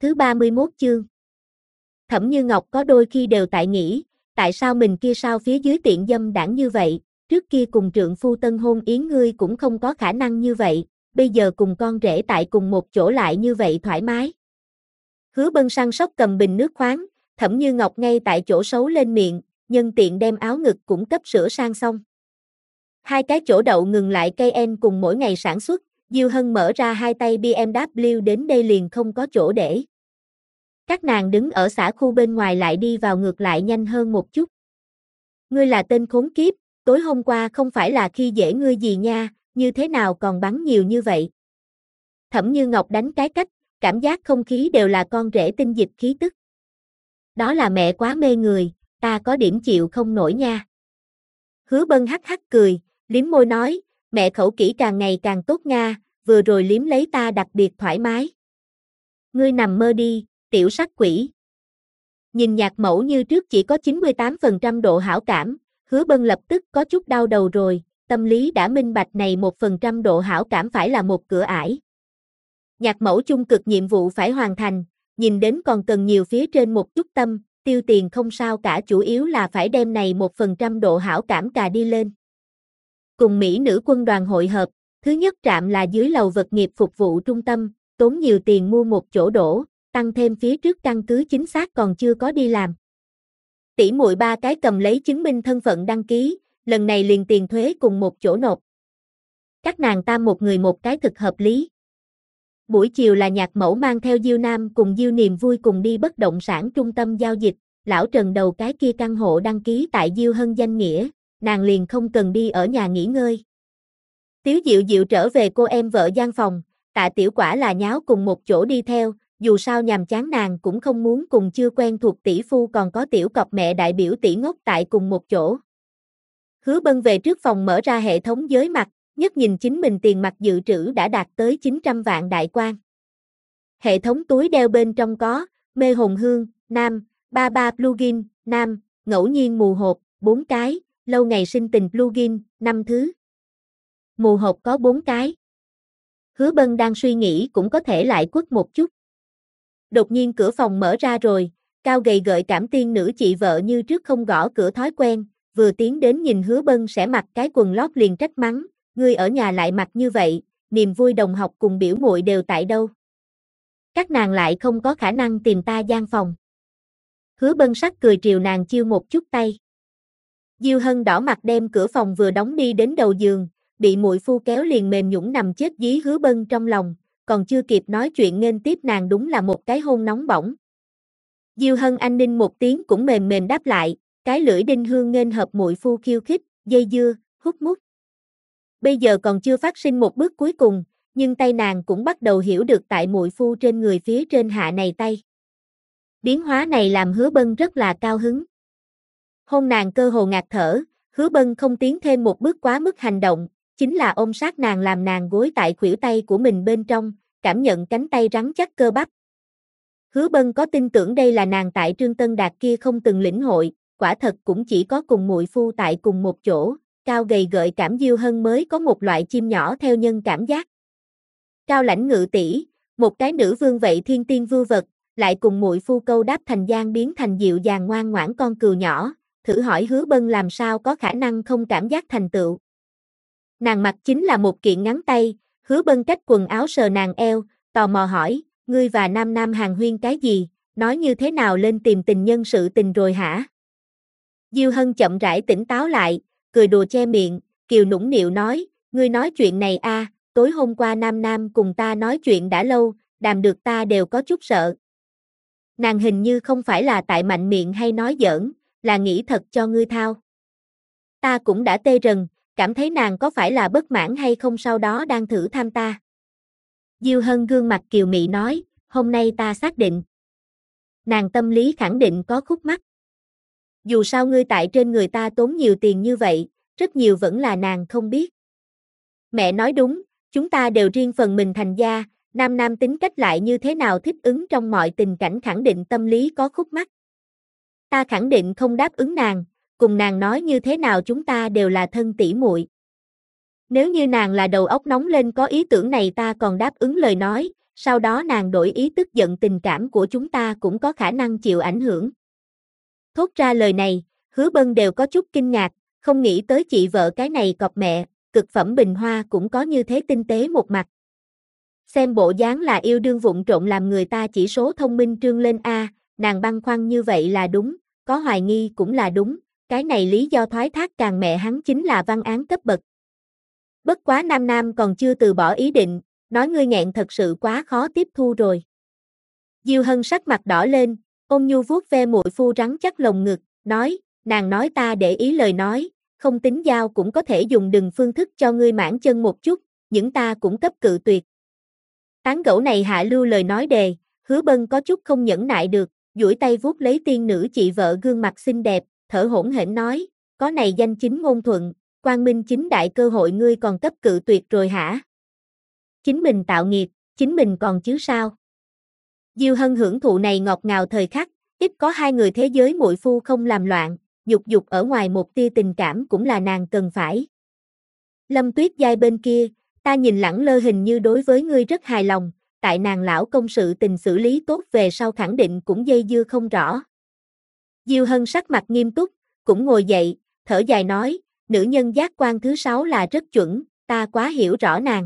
Thứ 31 chương. Thẩm Như Ngọc có đôi khi đều tại nghĩ, tại sao mình kia sao phía dưới tiện dâm đảng như vậy, trước kia cùng trượng phu tân hôn yến ngươi cũng không có khả năng như vậy, bây giờ cùng con rể tại cùng một chỗ lại như vậy thoải mái. Hứa Bân săn sóc cầm bình nước khoáng, Thẩm Như Ngọc ngay tại chỗ xấu lên miệng, nhân tiện đem áo ngực cũng cấp sửa sang xong. Hai cái chỗ đậu ngừng lại cây en cùng mỗi ngày sản xuất, Diêu Hân mở ra hai tay BMW đến đây liền không có chỗ để. Các nàng đứng ở xã khu bên ngoài lại đi vào ngược lại nhanh hơn một chút. Ngươi là tên khốn kiếp, tối hôm qua không phải là khi dễ ngươi gì nha, như thế nào còn bắn nhiều như vậy. Thẩm Như Ngọc đánh cái cách, cảm giác không khí đều là con rể tinh dịch khí tức. Đó là mẹ quá mê người, ta có điểm chịu không nổi nha. Hứa Bân hắc hắc cười, liếm môi nói, mẹ khẩu kỹ càng ngày càng tốt nha, vừa rồi liếm lấy ta đặc biệt thoải mái. Ngươi nằm mơ đi, tiểu sắc quỷ. Nhìn nhạc mẫu như trước chỉ có 98% độ hảo cảm, Hứa Bân lập tức có chút đau đầu rồi, tâm lý đã minh bạch này 1% độ hảo cảm phải là một cửa ải. Nhạc mẫu chung cực nhiệm vụ phải hoàn thành, nhìn đến còn cần nhiều phía trên một chút tâm, tiêu tiền không sao cả, chủ yếu là phải đem này 1% độ hảo cảm cà đi lên. Cùng Mỹ nữ quân đoàn hội hợp, thứ nhất trạm là dưới lầu vật nghiệp phục vụ trung tâm, tốn nhiều tiền mua một chỗ đổ, tăng thêm phía trước căn cứ chính xác còn chưa có đi làm. Tỷ muội ba cái cầm lấy chứng minh thân phận đăng ký, lần này liền tiền thuế cùng một chỗ nộp. Các nàng tam một người một cái thực hợp lý. Buổi chiều là nhạc mẫu mang theo Diêu Nam cùng Diêu Niềm vui cùng đi bất động sản trung tâm giao dịch, lão Trần đầu cái kia căn hộ đăng ký tại Diêu Hân danh nghĩa, nàng liền không cần đi ở nhà nghỉ ngơi. Tiếu Diệu Diệu trở về cô em vợ gian phòng, Tạ Tiểu Quả là nháo cùng một chỗ đi theo, dù sao nhàm chán nàng cũng không muốn cùng chưa quen thuộc tỷ phu còn có tiểu cọc mẹ đại biểu tỷ ngốc tại cùng một chỗ. Hứa Bân về trước phòng mở ra hệ thống giới mặt, nhất nhìn chính mình tiền mặt dự trữ đã đạt tới 900 vạn đại quan. Hệ thống túi đeo bên trong có, mê hồn hương, nam, 33 plugin, nam, ngẫu nhiên mù hộp, 4 cái, lâu ngày sinh tình plugin, 5 thứ. Mù hộp có 4 cái. Hứa Bân đang suy nghĩ cũng có thể lại quất một chút. Đột nhiên cửa phòng mở ra rồi, cao gầy gợi cảm tiên nữ chị vợ như trước không gõ cửa thói quen, vừa tiến đến nhìn Hứa Bân sẽ mặc cái quần lót liền trách mắng, ngươi ở nhà lại mặc như vậy, niềm vui đồng học cùng biểu muội đều tại đâu. Các nàng lại không có khả năng tìm ta gian phòng. Hứa Bân sắc cười triều nàng chiêu một chút tay. Diêu Hân đỏ mặt đem cửa phòng vừa đóng đi đến đầu giường, bị muội phu kéo liền mềm nhũn nằm chết dí Hứa Bân trong lòng, còn chưa kịp nói chuyện nghênh tiếp nàng đúng là một cái hôn nóng bỏng. Diêu Hân anh ninh một tiếng cũng mềm mềm đáp lại, cái lưỡi đinh hương nghênh hợp muội phu khiêu khích, dây dưa, hút mút. Bây giờ còn chưa phát sinh một bước cuối cùng, nhưng tay nàng cũng bắt đầu hiểu được tại muội phu trên người phía trên hạ này tay. Biến hóa này làm Hứa Bân rất là cao hứng. Hôn nàng cơ hồ ngạt thở, Hứa Bân không tiến thêm một bước quá mức hành động, chính là ôm sát nàng làm nàng gối tại khuỷu tay của mình bên trong, cảm nhận cánh tay rắn chắc cơ bắp. Hứa Bân có tin tưởng đây là nàng tại Trương Tân Đạt kia không từng lĩnh hội, quả thật cũng chỉ có cùng muội phu tại cùng một chỗ, cao gầy gợi cảm Diêu Hân mới có một loại chim nhỏ theo nhân cảm giác. Cao lãnh ngự tỷ, một cái nữ vương vậy thiên tiên vưu vật, lại cùng muội phu câu đáp thành gian biến thành dịu dàng ngoan ngoãn con cừu nhỏ, thử hỏi Hứa Bân làm sao có khả năng không cảm giác thành tựu. Nàng mặc chính là một kiện ngắn tay, Hứa Bân cách quần áo sờ nàng eo, tò mò hỏi, ngươi và Nam Nam hàn huyên cái gì, nói như thế nào lên tìm tình nhân sự tình rồi hả? Diêu Hân chậm rãi tỉnh táo lại, cười đùa che miệng, kiều nũng nịu nói, ngươi nói chuyện này a, tối hôm qua Nam Nam cùng ta nói chuyện đã lâu, đàm được ta đều có chút sợ. Nàng hình như không phải là tại mạnh miệng hay nói giỡn, là nghĩ thật cho ngươi thao. Ta cũng đã tê rần, cảm thấy nàng có phải là bất mãn hay không sau đó đang thử tham ta. Diêu Hân gương mặt kiều mị nói, hôm nay ta xác định. Nàng tâm lý khẳng định có khúc mắc. Dù sao ngươi tại trên người ta tốn nhiều tiền như vậy, rất nhiều vẫn là nàng không biết. Mẹ nói đúng, chúng ta đều riêng phần mình thành gia, Nam Nam tính cách lại như thế nào thích ứng trong mọi tình cảnh khẳng định tâm lý có khúc mắc. Ta khẳng định không đáp ứng nàng, cùng nàng nói như thế nào chúng ta đều là thân tỷ muội. Nếu như nàng là đầu óc nóng lên có ý tưởng này ta còn đáp ứng lời nói, sau đó nàng đổi ý tức giận tình cảm của chúng ta cũng có khả năng chịu ảnh hưởng. Thốt ra lời này, Hứa Bân đều có chút kinh ngạc, không nghĩ tới chị vợ cái này cọp mẹ, cực phẩm bình hoa cũng có như thế tinh tế một mặt. Xem bộ dáng là yêu đương vụng trộn làm người ta chỉ số thông minh trương lên a, nàng băn khoăn như vậy là đúng, có hoài nghi cũng là đúng, cái này lý do thoái thác càng mẹ hắn chính là văn án cấp bậc. Bất quá Nam Nam còn chưa từ bỏ ý định, nói ngươi nghẹn thật sự quá khó tiếp thu rồi. Diêu Hân sắc mặt đỏ lên, ôn nhu vuốt ve muội phu rắn chắc lồng ngực, nói, nàng nói ta để ý lời nói, không tính giao cũng có thể dùng đừng phương thức cho ngươi mãn chân một chút, những ta cũng cấp cự tuyệt. Tán gẫu này hạ lưu lời nói đề, Hứa Bân có chút không nhẫn nại được, duỗi tay vuốt lấy tiên nữ chị vợ gương mặt xinh đẹp, thở hổn hển nói, có này danh chính ngôn thuận, quang minh chính đại cơ hội ngươi còn cấp cự tuyệt rồi hả? Chính mình tạo nghiệp, chính mình còn chứ sao? Diêu Hân hưởng thụ này ngọt ngào thời khắc, ít có hai người thế giới muội phu không làm loạn, dục dục ở ngoài một tia tình cảm cũng là nàng cần phải. Lâm Tuyết Giai bên kia, ta nhìn lẳng lơ hình như đối với ngươi rất hài lòng, tại nàng lão công sự tình xử lý tốt về sau khẳng định cũng dây dưa không rõ. Diêu Hân sắc mặt nghiêm túc, cũng ngồi dậy, thở dài nói, nữ nhân giác quan thứ 6 là rất chuẩn, ta quá hiểu rõ nàng.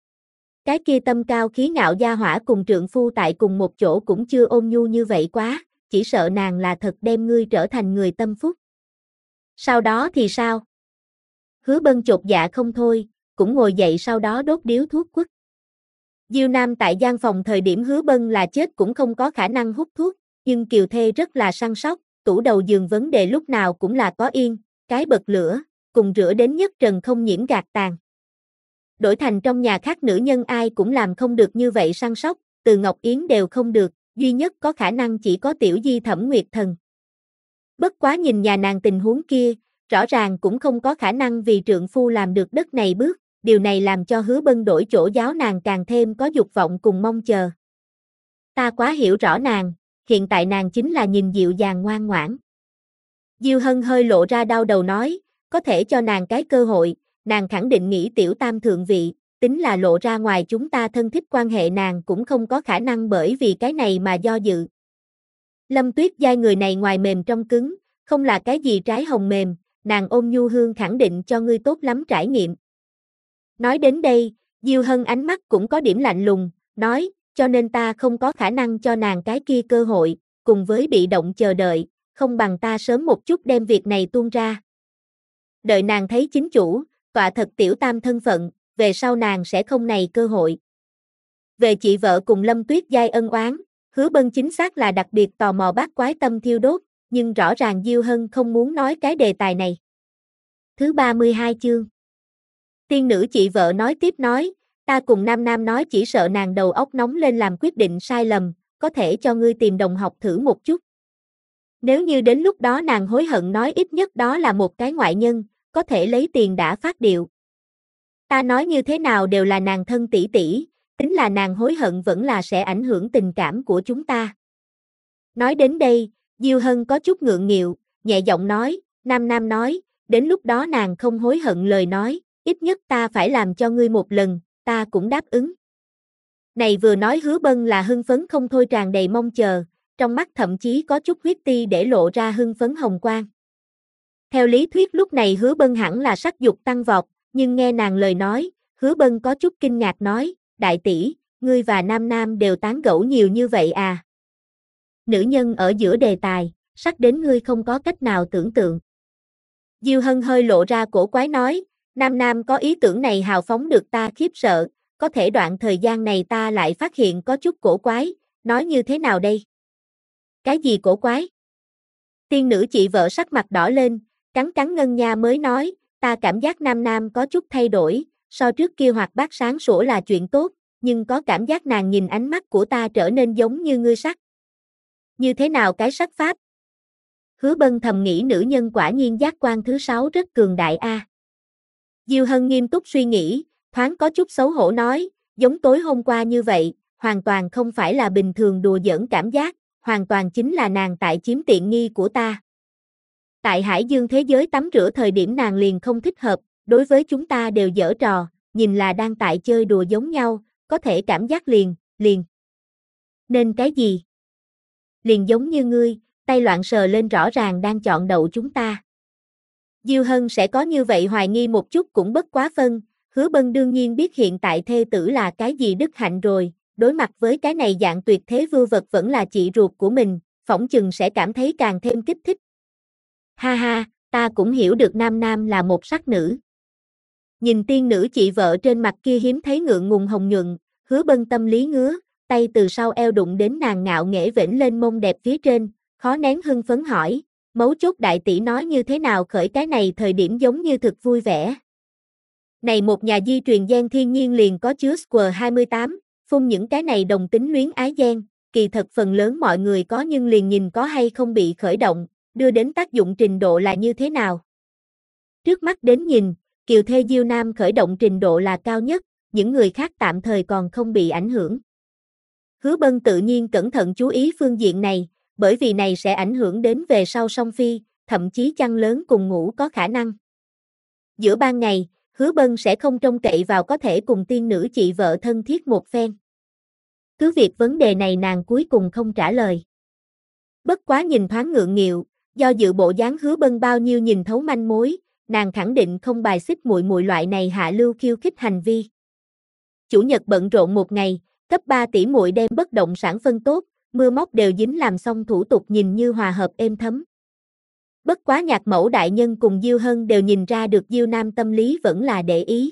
Cái kia tâm cao khí ngạo gia hỏa cùng trượng phu tại cùng một chỗ cũng chưa ôn nhu như vậy quá, chỉ sợ nàng là thật đem ngươi trở thành người tâm phúc. Sau đó thì sao? Hứa Bân chột dạ không thôi, cũng ngồi dậy sau đó đốt điếu thuốc quất. Diêu Nam tại gian phòng thời điểm Hứa Bân là chết cũng không có khả năng hút thuốc, nhưng Kiều Thê rất là săn sóc, tủ đầu giường vấn đề lúc nào cũng là có yên, cái bật lửa, cùng rửa đến nhất trần không nhiễm gạt tàn. Đổi thành trong nhà khác nữ nhân ai cũng làm không được như vậy săn sóc, từ Ngọc Yến đều không được, duy nhất có khả năng chỉ có Tiểu Di Thẩm Nguyệt Thần. Bất quá nhìn nhà nàng tình huống kia, rõ ràng cũng không có khả năng vì trượng phu làm được đất này bước, điều này làm cho Hứa Bân đổi chỗ giáo nàng càng thêm có dục vọng cùng mong chờ. Ta quá hiểu rõ nàng, hiện tại nàng chính là nhìn dịu dàng ngoan ngoãn. Diêu Hân hơi lộ ra đau đầu nói, có thể cho nàng cái cơ hội, nàng khẳng định nghĩ tiểu tam thượng vị, tính là lộ ra ngoài chúng ta thân thích quan hệ nàng cũng không có khả năng bởi vì cái này mà do dự. Lâm Tuyết Giai người này ngoài mềm trong cứng, không là cái gì trái hồng mềm, nàng ôn nhu hương khẳng định cho ngươi tốt lắm trải nghiệm. Nói đến đây, Diêu Hân ánh mắt cũng có điểm lạnh lùng, nói, cho nên ta không có khả năng cho nàng cái kia cơ hội, cùng với bị động chờ đợi, không bằng ta sớm một chút đem việc này tuôn ra. Đợi nàng thấy chính chủ, tọa thật tiểu tam thân phận, về sau nàng sẽ không này cơ hội. Về chị vợ cùng Lâm Tuyết Giai ân oán, Hứa Bân chính xác là đặc biệt tò mò bát quái tâm thiêu đốt, nhưng rõ ràng Diêu Hân không muốn nói cái đề tài này. Thứ 32 chương. Tiên nữ chị vợ nói tiếp nói, ta cùng Nam Nam nói chỉ sợ nàng đầu óc nóng lên làm quyết định sai lầm, có thể cho ngươi tìm đồng học thử một chút. Nếu như đến lúc đó nàng hối hận nói ít nhất đó là một cái ngoại nhân, có thể lấy tiền đã phát điệu. Ta nói như thế nào đều là nàng thân tỷ tỷ, tính là nàng hối hận vẫn là sẽ ảnh hưởng tình cảm của chúng ta. Nói đến đây, Diêu Hân có chút ngượng nghịu, nhẹ giọng nói, Nam Nam nói, đến lúc đó nàng không hối hận lời nói, ít nhất ta phải làm cho ngươi một lần, ta cũng đáp ứng. Này vừa nói Hứa Bân là hưng phấn không thôi tràn đầy mong chờ, trong mắt thậm chí có chút huyết ti để lộ ra hưng phấn hồng quang. Theo lý thuyết lúc này Hứa Bân hẳn là sắc dục tăng vọt, nhưng nghe nàng lời nói, Hứa Bân có chút kinh ngạc nói, đại tỷ, ngươi và Nam Nam đều tán gẫu nhiều như vậy à? Nữ nhân ở giữa đề tài, sắc đến ngươi không có cách nào tưởng tượng. Diêu Hân hơi lộ ra cổ quái nói, Nam Nam có ý tưởng này hào phóng được ta khiếp sợ, có thể đoạn thời gian này ta lại phát hiện có chút cổ quái, nói như thế nào đây? Cái gì cổ quái? Tiên nữ chị vợ sắc mặt đỏ lên, cắn cắn ngân nha mới nói, ta cảm giác Nam Nam có chút thay đổi, so trước kia hoạt bát sáng sủa là chuyện tốt, nhưng có cảm giác nàng nhìn ánh mắt của ta trở nên giống như ngươi sắc. Như thế nào cái sắc pháp? Hứa Bân thầm nghĩ nữ nhân quả nhiên giác quan thứ 6 rất cường đại a. Diêu Hân nghiêm túc suy nghĩ, thoáng có chút xấu hổ nói, giống tối hôm qua như vậy, hoàn toàn không phải là bình thường đùa giỡn cảm giác, hoàn toàn chính là nàng tại chiếm tiện nghi của ta. Tại Hải Dương thế giới tắm rửa thời điểm nàng liền không thích hợp, đối với chúng ta đều giở trò, nhìn là đang tại chơi đùa giống nhau, có thể cảm giác liền, liền. Nên cái gì? Liền giống như ngươi, tay loạn sờ lên rõ ràng đang chọn đậu chúng ta. Diêu Hân sẽ có như vậy hoài nghi một chút cũng bất quá phân, Hứa Bân đương nhiên biết hiện tại thê tử là cái gì đức hạnh rồi, đối mặt với cái này dạng tuyệt thế vưu vật vẫn là chị ruột của mình, phỏng chừng sẽ cảm thấy càng thêm kích thích. Ha ha, ta cũng hiểu được Nam Nam là một sắc nữ. Nhìn tiên nữ chị vợ trên mặt kia hiếm thấy ngượng ngùng hồng nhuận, Hứa Bân tâm lý ngứa, tay từ sau eo đụng đến nàng ngạo nghễ vểnh lên mông đẹp phía trên, khó nén hưng phấn hỏi, mấu chốt đại tỷ nói như thế nào khởi cái này thời điểm giống như thực vui vẻ. Này một nhà di truyền gen thiên nhiên liền có chứa Square28, phun những cái này đồng tính luyến ái gen, kỳ thật phần lớn mọi người có nhưng liền nhìn có hay không bị khởi động, đưa đến tác dụng trình độ là như thế nào. Trước mắt đến nhìn, Kiều thê Diêu Nam khởi động trình độ là cao nhất, những người khác tạm thời còn không bị ảnh hưởng. Hứa Bân tự nhiên cẩn thận chú ý phương diện này, bởi vì này sẽ ảnh hưởng đến về sau song phi, thậm chí chăn lớn cùng ngủ có khả năng. Giữa ban ngày, Hứa Bân sẽ không trông cậy vào có thể cùng tiên nữ chị vợ thân thiết một phen. Cứ việc vấn đề này nàng cuối cùng không trả lời. Bất quá nhìn thoáng ngượng nghịu, do dự bộ dáng Hứa Bân bao nhiêu nhìn thấu manh mối, nàng khẳng định không bài xích muội muội loại này hạ lưu khiêu khích hành vi. Chủ nhật bận rộn một ngày, cấp 3 tỷ muội đem bất động sản phân tốt, mưa móc đều dính làm xong thủ tục nhìn như hòa hợp êm thấm. Bất quá nhạc mẫu đại nhân cùng Diêu Hân đều nhìn ra được Diêu Nam tâm lý vẫn là để ý.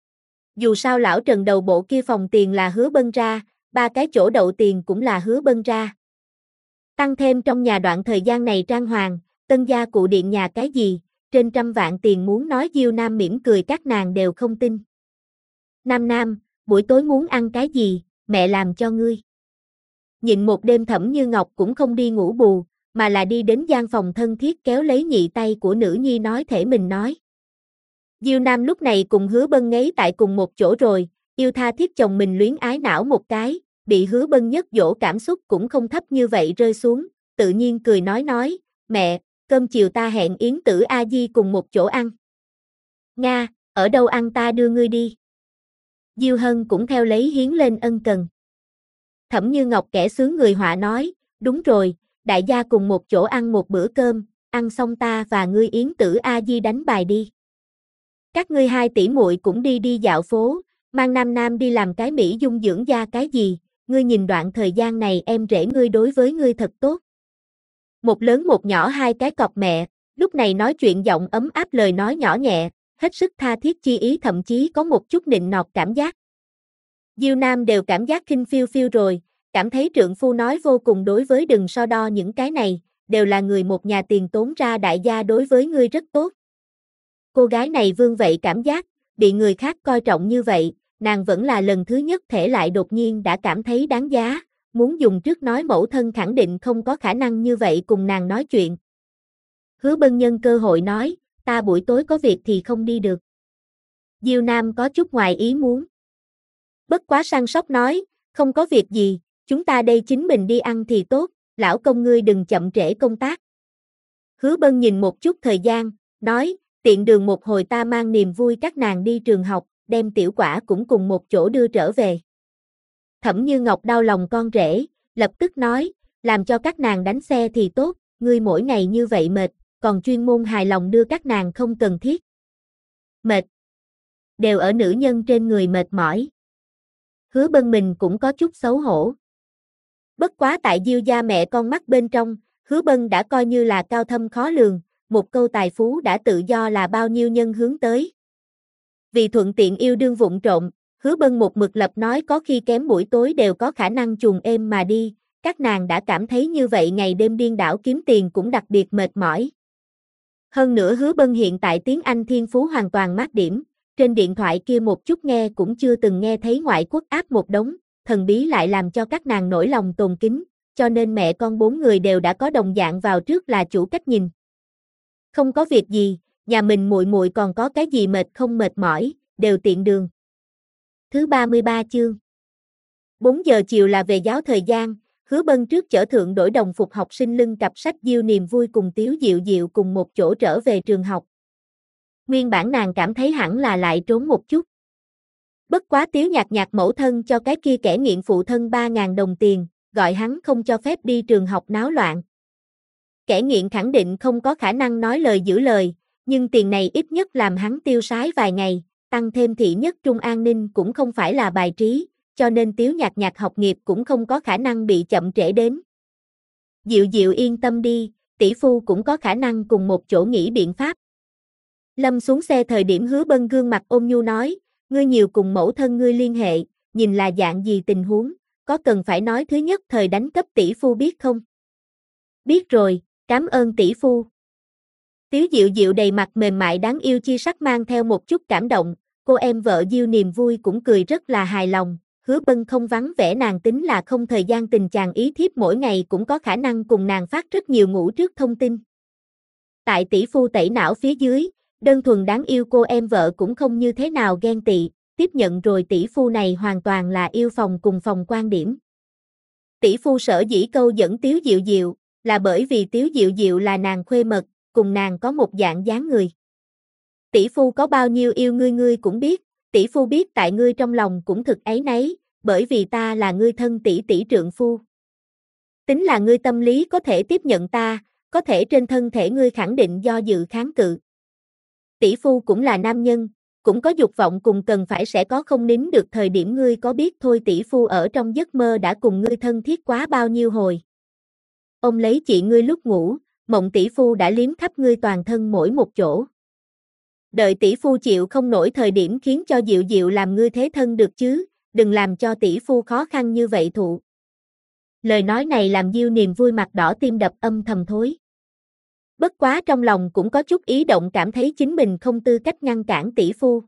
Dù sao lão Trần đầu bộ kia phòng tiền là Hứa Bân ra, 3 cái chỗ đậu tiền cũng là Hứa Bân ra. Tăng thêm trong nhà đoạn thời gian này trang hoàng, tân gia cụ điện nhà cái gì, trên trăm vạn tiền muốn nói Diêu Nam mỉm cười các nàng đều không tin. Nam Nam, buổi tối muốn ăn cái gì, mẹ làm cho ngươi. Nhịn một đêm Thẩm Như Ngọc cũng không đi ngủ bù, mà là đi đến gian phòng thân thiết kéo lấy nhị tay của nữ nhi nói thể mình nói. Diêu Nam lúc này cùng Hứa Bân ngấy tại cùng một chỗ rồi, yêu tha thiết chồng mình luyến ái não một cái, bị Hứa Bân nhất dỗ cảm xúc cũng không thấp như vậy rơi xuống, tự nhiên cười nói, mẹ, cơm chiều ta hẹn Yến Tử A Di cùng một chỗ ăn. Nga, ở đâu ăn ta đưa ngươi đi. Diêu Hân cũng theo lấy hiến lên ân cần. Thẩm Như Ngọc kẻ sướng người họa nói, đúng rồi, đại gia cùng một chỗ ăn một bữa cơm, ăn xong ta và ngươi Yến Tử A Di đánh bài đi. Các ngươi hai tỷ muội cũng đi dạo phố, mang Nam Nam đi làm cái mỹ dung dưỡng da cái gì, ngươi nhìn đoạn thời gian này em rể ngươi đối với ngươi thật tốt. Một lớn một nhỏ hai cái cọc mẹ, lúc này nói chuyện giọng ấm áp lời nói nhỏ nhẹ, hết sức tha thiết chi ý thậm chí có một chút nịnh nọt cảm giác. Diêu Nam đều cảm giác khinh phiêu phiêu rồi, cảm thấy trượng phu nói vô cùng đối với đừng so đo những cái này, đều là người một nhà tiền tốn ra đại gia đối với ngươi rất tốt. Cô gái này vương vậy cảm giác, bị người khác coi trọng như vậy, nàng vẫn là lần thứ nhất thể lại đột nhiên đã cảm thấy đáng giá, muốn dùng trước nói mẫu thân khẳng định không có khả năng như vậy cùng nàng nói chuyện. Hứa Bân nhân cơ hội nói, ta buổi tối có việc thì không đi được. Diêu Nam có chút ngoài ý muốn. Bất quá săn sóc nói, không có việc gì, chúng ta đây chính mình đi ăn thì tốt, lão công ngươi đừng chậm trễ công tác. Hứa Bân nhìn một chút thời gian, nói, tiện đường một hồi ta mang niềm vui các nàng đi trường học, đem tiểu quả cũng cùng một chỗ đưa trở về. Thẩm Như Ngọc đau lòng con rể, lập tức nói, làm cho các nàng đánh xe thì tốt, ngươi mỗi ngày như vậy mệt, còn chuyên môn hài lòng đưa các nàng không cần thiết. Mệt. Đều ở nữ nhân trên người mệt mỏi. Hứa Bân mình cũng có chút xấu hổ. Bất quá tại Diêu gia mẹ con mắt bên trong, Hứa Bân đã coi như là cao thâm khó lường, một câu tài phú đã tự do là bao nhiêu nhân hướng tới. Vì thuận tiện yêu đương vụng trộm, Hứa Bân một mực lập nói có khi kém buổi tối đều có khả năng chuồn êm mà đi, các nàng đã cảm thấy như vậy ngày đêm điên đảo kiếm tiền cũng đặc biệt mệt mỏi. Hơn nữa Hứa Bân hiện tại tiếng Anh thiên phú hoàn toàn mát điểm, trên điện thoại kia một chút nghe cũng chưa từng nghe thấy ngoại quốc áp một đống, thần bí lại làm cho các nàng nổi lòng tôn kính, cho nên mẹ con 4 người đều đã có đồng dạng vào trước là chủ cách nhìn. Không có việc gì, nhà mình muội muội còn có cái gì mệt không mệt mỏi, đều tiện đường. Thứ 33 chương. 4 giờ chiều là về giáo thời gian, Hứa Bân trước chở thượng đổi đồng phục học sinh lưng cặp sách Diêu Niềm Vui cùng Tiếu Diệu Diệu cùng một chỗ trở về trường học. Nguyên bản nàng cảm thấy hẳn là lại trốn một chút. Bất quá Tiếu Nhạc Nhạc mẫu thân cho cái kia kẻ nghiện phụ thân 3.000 đồng tiền, gọi hắn không cho phép đi trường học náo loạn. Kẻ nghiện khẳng định không có khả năng nói lời giữ lời, nhưng tiền này ít nhất làm hắn tiêu sái vài ngày, tăng thêm thị nhất trung an ninh cũng không phải là bài trí, cho nên Tiếu Nhạc Nhạc học nghiệp cũng không có khả năng bị chậm trễ đến. Diệu Diệu yên tâm đi, tỷ phu cũng có khả năng cùng một chỗ nghĩ biện pháp. Lâm xuống xe thời điểm Hứa Bân gương mặt ôn nhu nói, ngươi nhiều cùng mẫu thân ngươi liên hệ, nhìn là dạng gì tình huống, có cần phải nói thứ nhất thời đánh cấp tỷ phu biết không? Biết rồi, cảm ơn tỷ phu. Tiếu Diệu Diệu đầy mặt mềm mại đáng yêu chi sắc mang theo một chút cảm động, cô em vợ Diêu Niềm Vui cũng cười rất là hài lòng, Hứa Bân không vắng vẻ nàng tính là không thời gian tình chàng ý thiếp mỗi ngày cũng có khả năng cùng nàng phát rất nhiều ngủ trước thông tin. Tại tỷ phu tẩy não phía dưới, đơn thuần đáng yêu cô em vợ cũng không như thế nào ghen tị, tiếp nhận rồi tỷ phu này hoàn toàn là yêu phòng cùng phòng quan điểm. Tỷ phu sở dĩ câu dẫn Tiếu Diệu Diệu, là bởi vì Tiếu Diệu Diệu là nàng khuê mật, cùng nàng có một dạng dáng người. Tỷ phu có bao nhiêu yêu ngươi ngươi cũng biết, tỷ phu biết tại ngươi trong lòng cũng thực áy náy, bởi vì ta là ngươi thân tỷ tỷ trượng phu. Tính là ngươi tâm lý có thể tiếp nhận ta, có thể trên thân thể ngươi khẳng định do dự kháng cự. Tỷ phu cũng là nam nhân, cũng có dục vọng cùng cần phải sẽ có không nín được thời điểm ngươi có biết thôi tỷ phu ở trong giấc mơ đã cùng ngươi thân thiết quá bao nhiêu hồi. Ông lấy chị ngươi lúc ngủ, mộng tỷ phu đã liếm khắp ngươi toàn thân mỗi một chỗ. Đợi tỷ phu chịu không nổi thời điểm khiến cho Diệu Diệu làm ngươi thế thân được chứ, đừng làm cho tỷ phu khó khăn như vậy thụ. Lời nói này làm Diêu Niềm Vui mặt đỏ tim đập âm thầm thối. Bất quá trong lòng cũng có chút ý động cảm thấy chính mình không tư cách ngăn cản tỷ phu.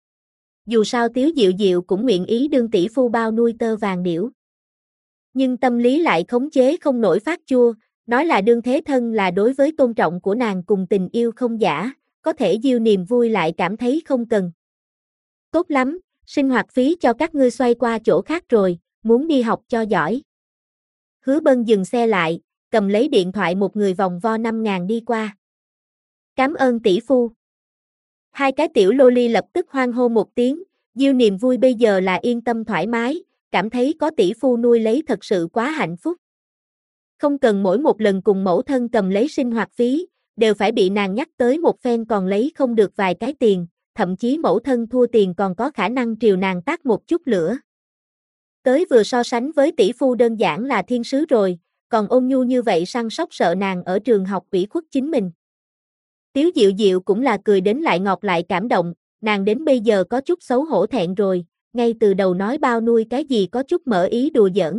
Dù sao Tiếu Diệu Diệu cũng nguyện ý đương tỷ phu bao nuôi tơ vàng điểu. Nhưng tâm lý lại khống chế không nổi phát chua, nói là đương thế thân là đối với tôn trọng của nàng cùng tình yêu không giả, có thể Diêu Niềm Vui lại cảm thấy không cần. Tốt lắm, sinh hoạt phí cho các ngươi xoay qua chỗ khác rồi, muốn đi học cho giỏi. Hứa Bân dừng xe lại, cầm lấy điện thoại một người vòng vo 5.000 đi qua. Cảm ơn tỷ phu. Hai cái tiểu loli lập tức hoan hô một tiếng, Diêu Niềm Vui bây giờ là yên tâm thoải mái, cảm thấy có tỷ phu nuôi lấy thật sự quá hạnh phúc. Không cần mỗi một lần cùng mẫu thân cầm lấy sinh hoạt phí, đều phải bị nàng nhắc tới một phen còn lấy không được vài cái tiền, thậm chí mẫu thân thua tiền còn có khả năng triều nàng tát một chút lửa. Tới vừa so sánh với tỷ phu đơn giản là thiên sứ rồi, còn ôn nhu như vậy săn sóc sợ nàng ở trường học ủy khuất chính mình. Tiếu Diệu Diệu cũng là cười đến lại ngọt lại cảm động, nàng đến bây giờ có chút xấu hổ thẹn rồi, ngay từ đầu nói bao nuôi cái gì có chút mở ý đùa giỡn.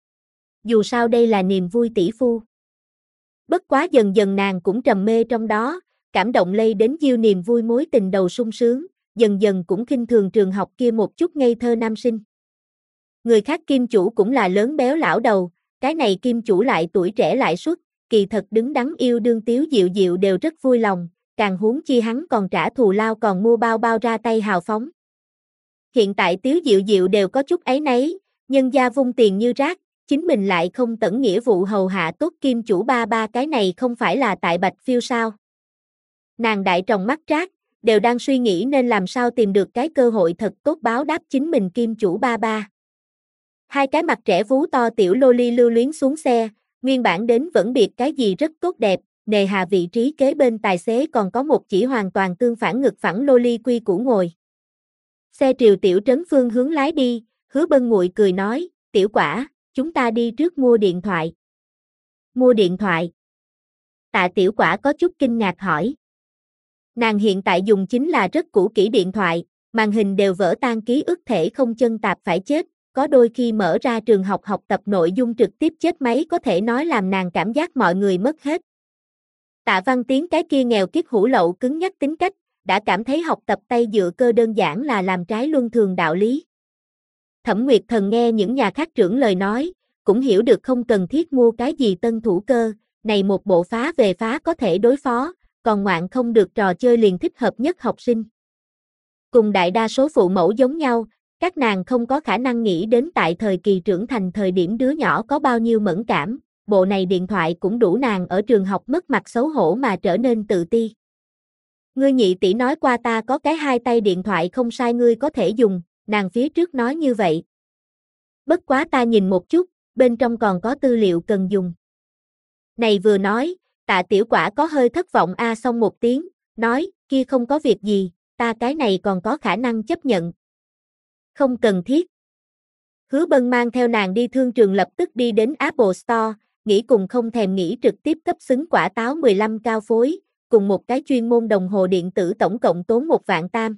Dù sao đây là niềm vui tỷ phu. Bất quá dần dần nàng cũng trầm mê trong đó, cảm động lây đến Diêu Niềm Vui mối tình đầu sung sướng, dần dần cũng khinh thường trường học kia một chút ngây thơ nam sinh. Người khác kim chủ cũng là lớn béo lão đầu, cái này kim chủ lại tuổi trẻ lại xuất, kỳ thật đứng đắn yêu đương Tiếu Diệu Diệu đều rất vui lòng, càng huống chi hắn còn trả thù lao còn mua bao bao ra tay hào phóng. Hiện tại Tiếu Diệu Diệu đều có chút áy náy, nhân gia vung tiền như rác, chính mình lại không tận nghĩa vụ hầu hạ tốt kim chủ ba ba cái này không phải là tại Bạch Phiêu sao. Nàng đại tròng mắt trác, đều đang suy nghĩ nên làm sao tìm được cái cơ hội thật tốt báo đáp chính mình kim chủ ba ba. Hai cái mặt trẻ vú to tiểu loli lưu luyến xuống xe, nguyên bản đến vẫn biệt cái gì rất tốt đẹp, nề hà vị trí kế bên tài xế còn có một chỉ hoàn toàn tương phản ngực phẳng loli quy củ ngồi. Xe triều tiểu trấn phương hướng lái đi, Hứa Bân nguội cười nói, tiểu quả, chúng ta đi trước mua điện thoại. Mua điện thoại. Tạ tiểu quả có chút kinh ngạc hỏi. Nàng hiện tại dùng chính là rất cũ kỹ điện thoại, màn hình đều vỡ tan ký ức thể không chân tạp phải chết, có đôi khi mở ra trường học học tập nội dung trực tiếp chết máy có thể nói làm nàng cảm giác mọi người mất hết. Tạ Văn Tiến cái kia nghèo kiết hủ lậu cứng nhắc tính cách, đã cảm thấy học tập tay dựa cơ đơn giản là làm trái luân thường đạo lý. Thẩm Nguyệt Thần nghe những nhà khác trưởng lời nói, cũng hiểu được không cần thiết mua cái gì tân thủ cơ, này một bộ phá về phá có thể đối phó, còn ngoạn không được trò chơi liền thích hợp nhất học sinh. Cùng đại đa số phụ mẫu giống nhau, các nàng không có khả năng nghĩ đến tại thời kỳ trưởng thành thời điểm đứa nhỏ có bao nhiêu mẫn cảm, bộ này điện thoại cũng đủ nàng ở trường học mất mặt xấu hổ mà trở nên tự ti. Ngươi nhị tỷ nói qua ta có cái hai tay điện thoại không sai ngươi có thể dùng, nàng phía trước nói như vậy. Bất quá ta nhìn một chút, bên trong còn có tư liệu cần dùng. Này vừa nói, Tạ Tiểu Quả có hơi thất vọng xong một tiếng, nói, kia không có việc gì, ta cái này còn có khả năng chấp nhận. Không cần thiết. Hứa Bân mang theo nàng đi thương trường lập tức đi đến Apple Store, nghĩ cùng không thèm nghĩ trực tiếp cấp xứng quả táo 15 cao phối, cùng một cái chuyên môn đồng hồ điện tử tổng cộng tốn 1 vạn tam.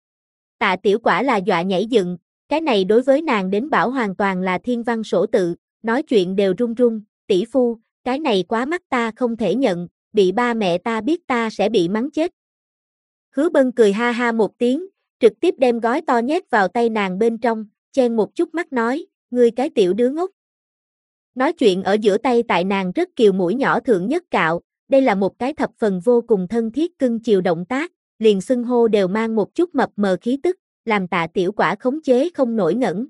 Tạ Tiểu Quả là dọa nhảy dựng, cái này đối với nàng đến bảo hoàn toàn là thiên văn sổ tự, nói chuyện đều run run, tỷ phu, cái này quá mắc ta không thể nhận, bị ba mẹ ta biết ta sẽ bị mắng chết. Hứa Bân cười ha ha một tiếng, trực tiếp đem gói to nhét vào tay nàng bên trong, chen một chút mắt nói, ngươi cái tiểu đứa ngốc. Nói chuyện ở giữa tay tại nàng rất kiều mũi nhỏ thượng nhất cạo, đây là một cái thập phần vô cùng thân thiết cưng chiều động tác, liền xưng hô đều mang một chút mập mờ khí tức, làm Tạ Tiểu Quả khống chế không nổi ngẩn.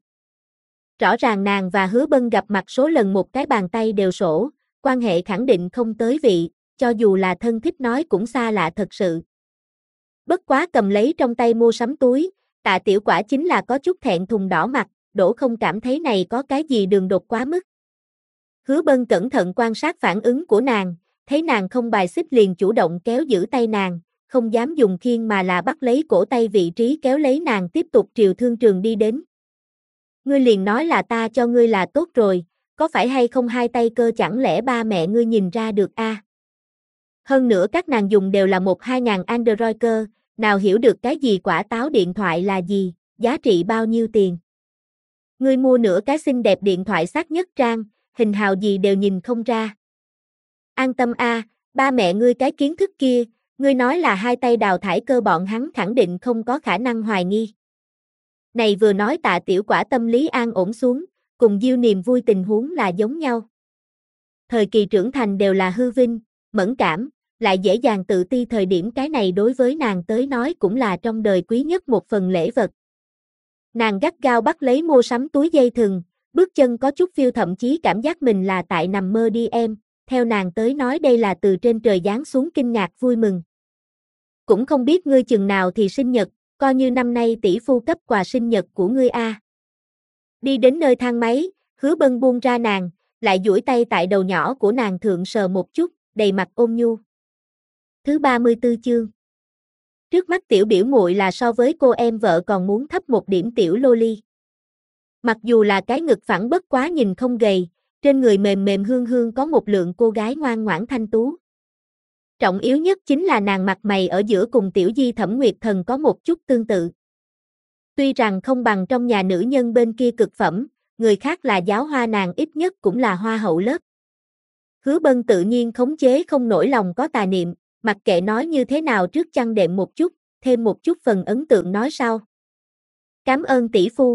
Rõ ràng nàng và Hứa Bân gặp mặt số lần một cái bàn tay đều sổ, quan hệ khẳng định không tới vị, cho dù là thân thích nói cũng xa lạ thật sự. Bất quá cầm lấy trong tay mua sắm túi, Tạ Tiểu Quả chính là có chút thẹn thùng đỏ mặt, đổ không cảm thấy này có cái gì đường đột quá mức. Hứa Bân cẩn thận quan sát phản ứng của nàng, thấy nàng không bài xích liền chủ động kéo giữ tay nàng, không dám dùng khiên mà là bắt lấy cổ tay vị trí kéo lấy nàng tiếp tục triều thương trường đi đến. Ngươi liền nói là ta cho ngươi là tốt rồi, có phải hay không hai tay cơ chẳng lẽ ba mẹ ngươi nhìn ra được Hơn nữa các nàng dùng đều là 1-2 ngàn Android cơ, nào hiểu được cái gì quả táo điện thoại là gì, giá trị bao nhiêu tiền. Ngươi mua nửa cái xinh đẹp điện thoại xác nhất trang, hình hào gì đều nhìn không ra. An tâm ba mẹ ngươi cái kiến thức kia, ngươi nói là hai tay đào thải cơ bọn hắn khẳng định không có khả năng hoài nghi. Này vừa nói Tạ Tiểu Quả tâm lý an ổn xuống, cùng Diêu niềm vui tình huống là giống nhau. Thời kỳ trưởng thành đều là hư vinh, mẫn cảm, lại dễ dàng tự ti thời điểm cái này đối với nàng tới nói cũng là trong đời quý nhất một phần lễ vật. Nàng gắt gao bắt lấy mua sắm túi dây thừng, bước chân có chút phiêu thậm chí cảm giác mình là tại nằm mơ đi em, theo nàng tới nói đây là từ trên trời giáng xuống kinh ngạc vui mừng. Cũng không biết ngươi chừng nào thì sinh nhật, coi như năm nay tỷ phu cấp quà sinh nhật của ngươi Đi đến nơi thang máy, Hứa Bân buông ra nàng, lại duỗi tay tại đầu nhỏ của nàng thượng sờ một chút, đầy mặt ôn nhu. Thứ 34 chương. Trước mắt tiểu biểu muội là so với cô em vợ còn muốn thấp một điểm tiểu loli. Mặc dù là cái ngực phẳng bất quá nhìn không gầy, trên người mềm mềm hương hương có một lượng cô gái ngoan ngoãn thanh tú. Trọng yếu nhất chính là nàng mặt mày ở giữa cùng tiểu Di Thẩm Nguyệt Thần có một chút tương tự. Tuy rằng không bằng trong nhà nữ nhân bên kia cực phẩm, người khác là giáo hoa nàng ít nhất cũng là hoa hậu lớp. Hứa Bân tự nhiên khống chế không nổi lòng có tà niệm, mặc kệ nói như thế nào trước chăn đệm một chút, thêm một chút phần ấn tượng nói sau. Cảm ơn tỷ phu.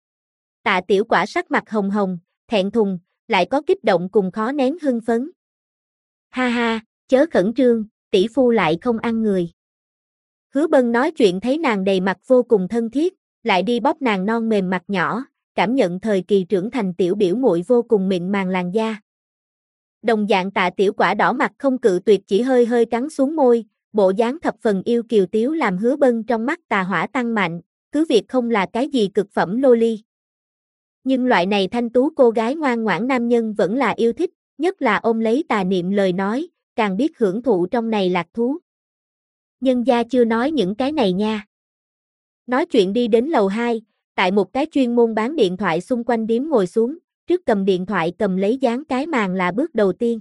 Tạ Tiểu Quả sắc mặt hồng hồng, thẹn thùng, lại có kích động cùng khó nén hưng phấn. Ha ha, chớ khẩn trương, tỷ phu lại không ăn người. Hứa Bân nói chuyện thấy nàng đầy mặt vô cùng thân thiết, lại đi bóp nàng non mềm mặt nhỏ, cảm nhận thời kỳ trưởng thành tiểu biểu muội vô cùng mịn màng làn da. Đồng dạng Tạ Tiểu Quả đỏ mặt không cự tuyệt chỉ hơi hơi cắn xuống môi, bộ dáng thập phần yêu kiều tiếu làm Hứa Bân trong mắt tà hỏa tăng mạnh, cứ việc không là cái gì cực phẩm loli. Nhưng loại này thanh tú cô gái ngoan ngoãn nam nhân vẫn là yêu thích, nhất là ôm lấy tà niệm lời nói, càng biết hưởng thụ trong này lạc thú. Nhân gia chưa nói những cái này nha. Nói chuyện đi đến lầu 2, tại một cái chuyên môn bán điện thoại xung quanh điếm ngồi xuống, trước cầm điện thoại cầm lấy dán cái màn là bước đầu tiên.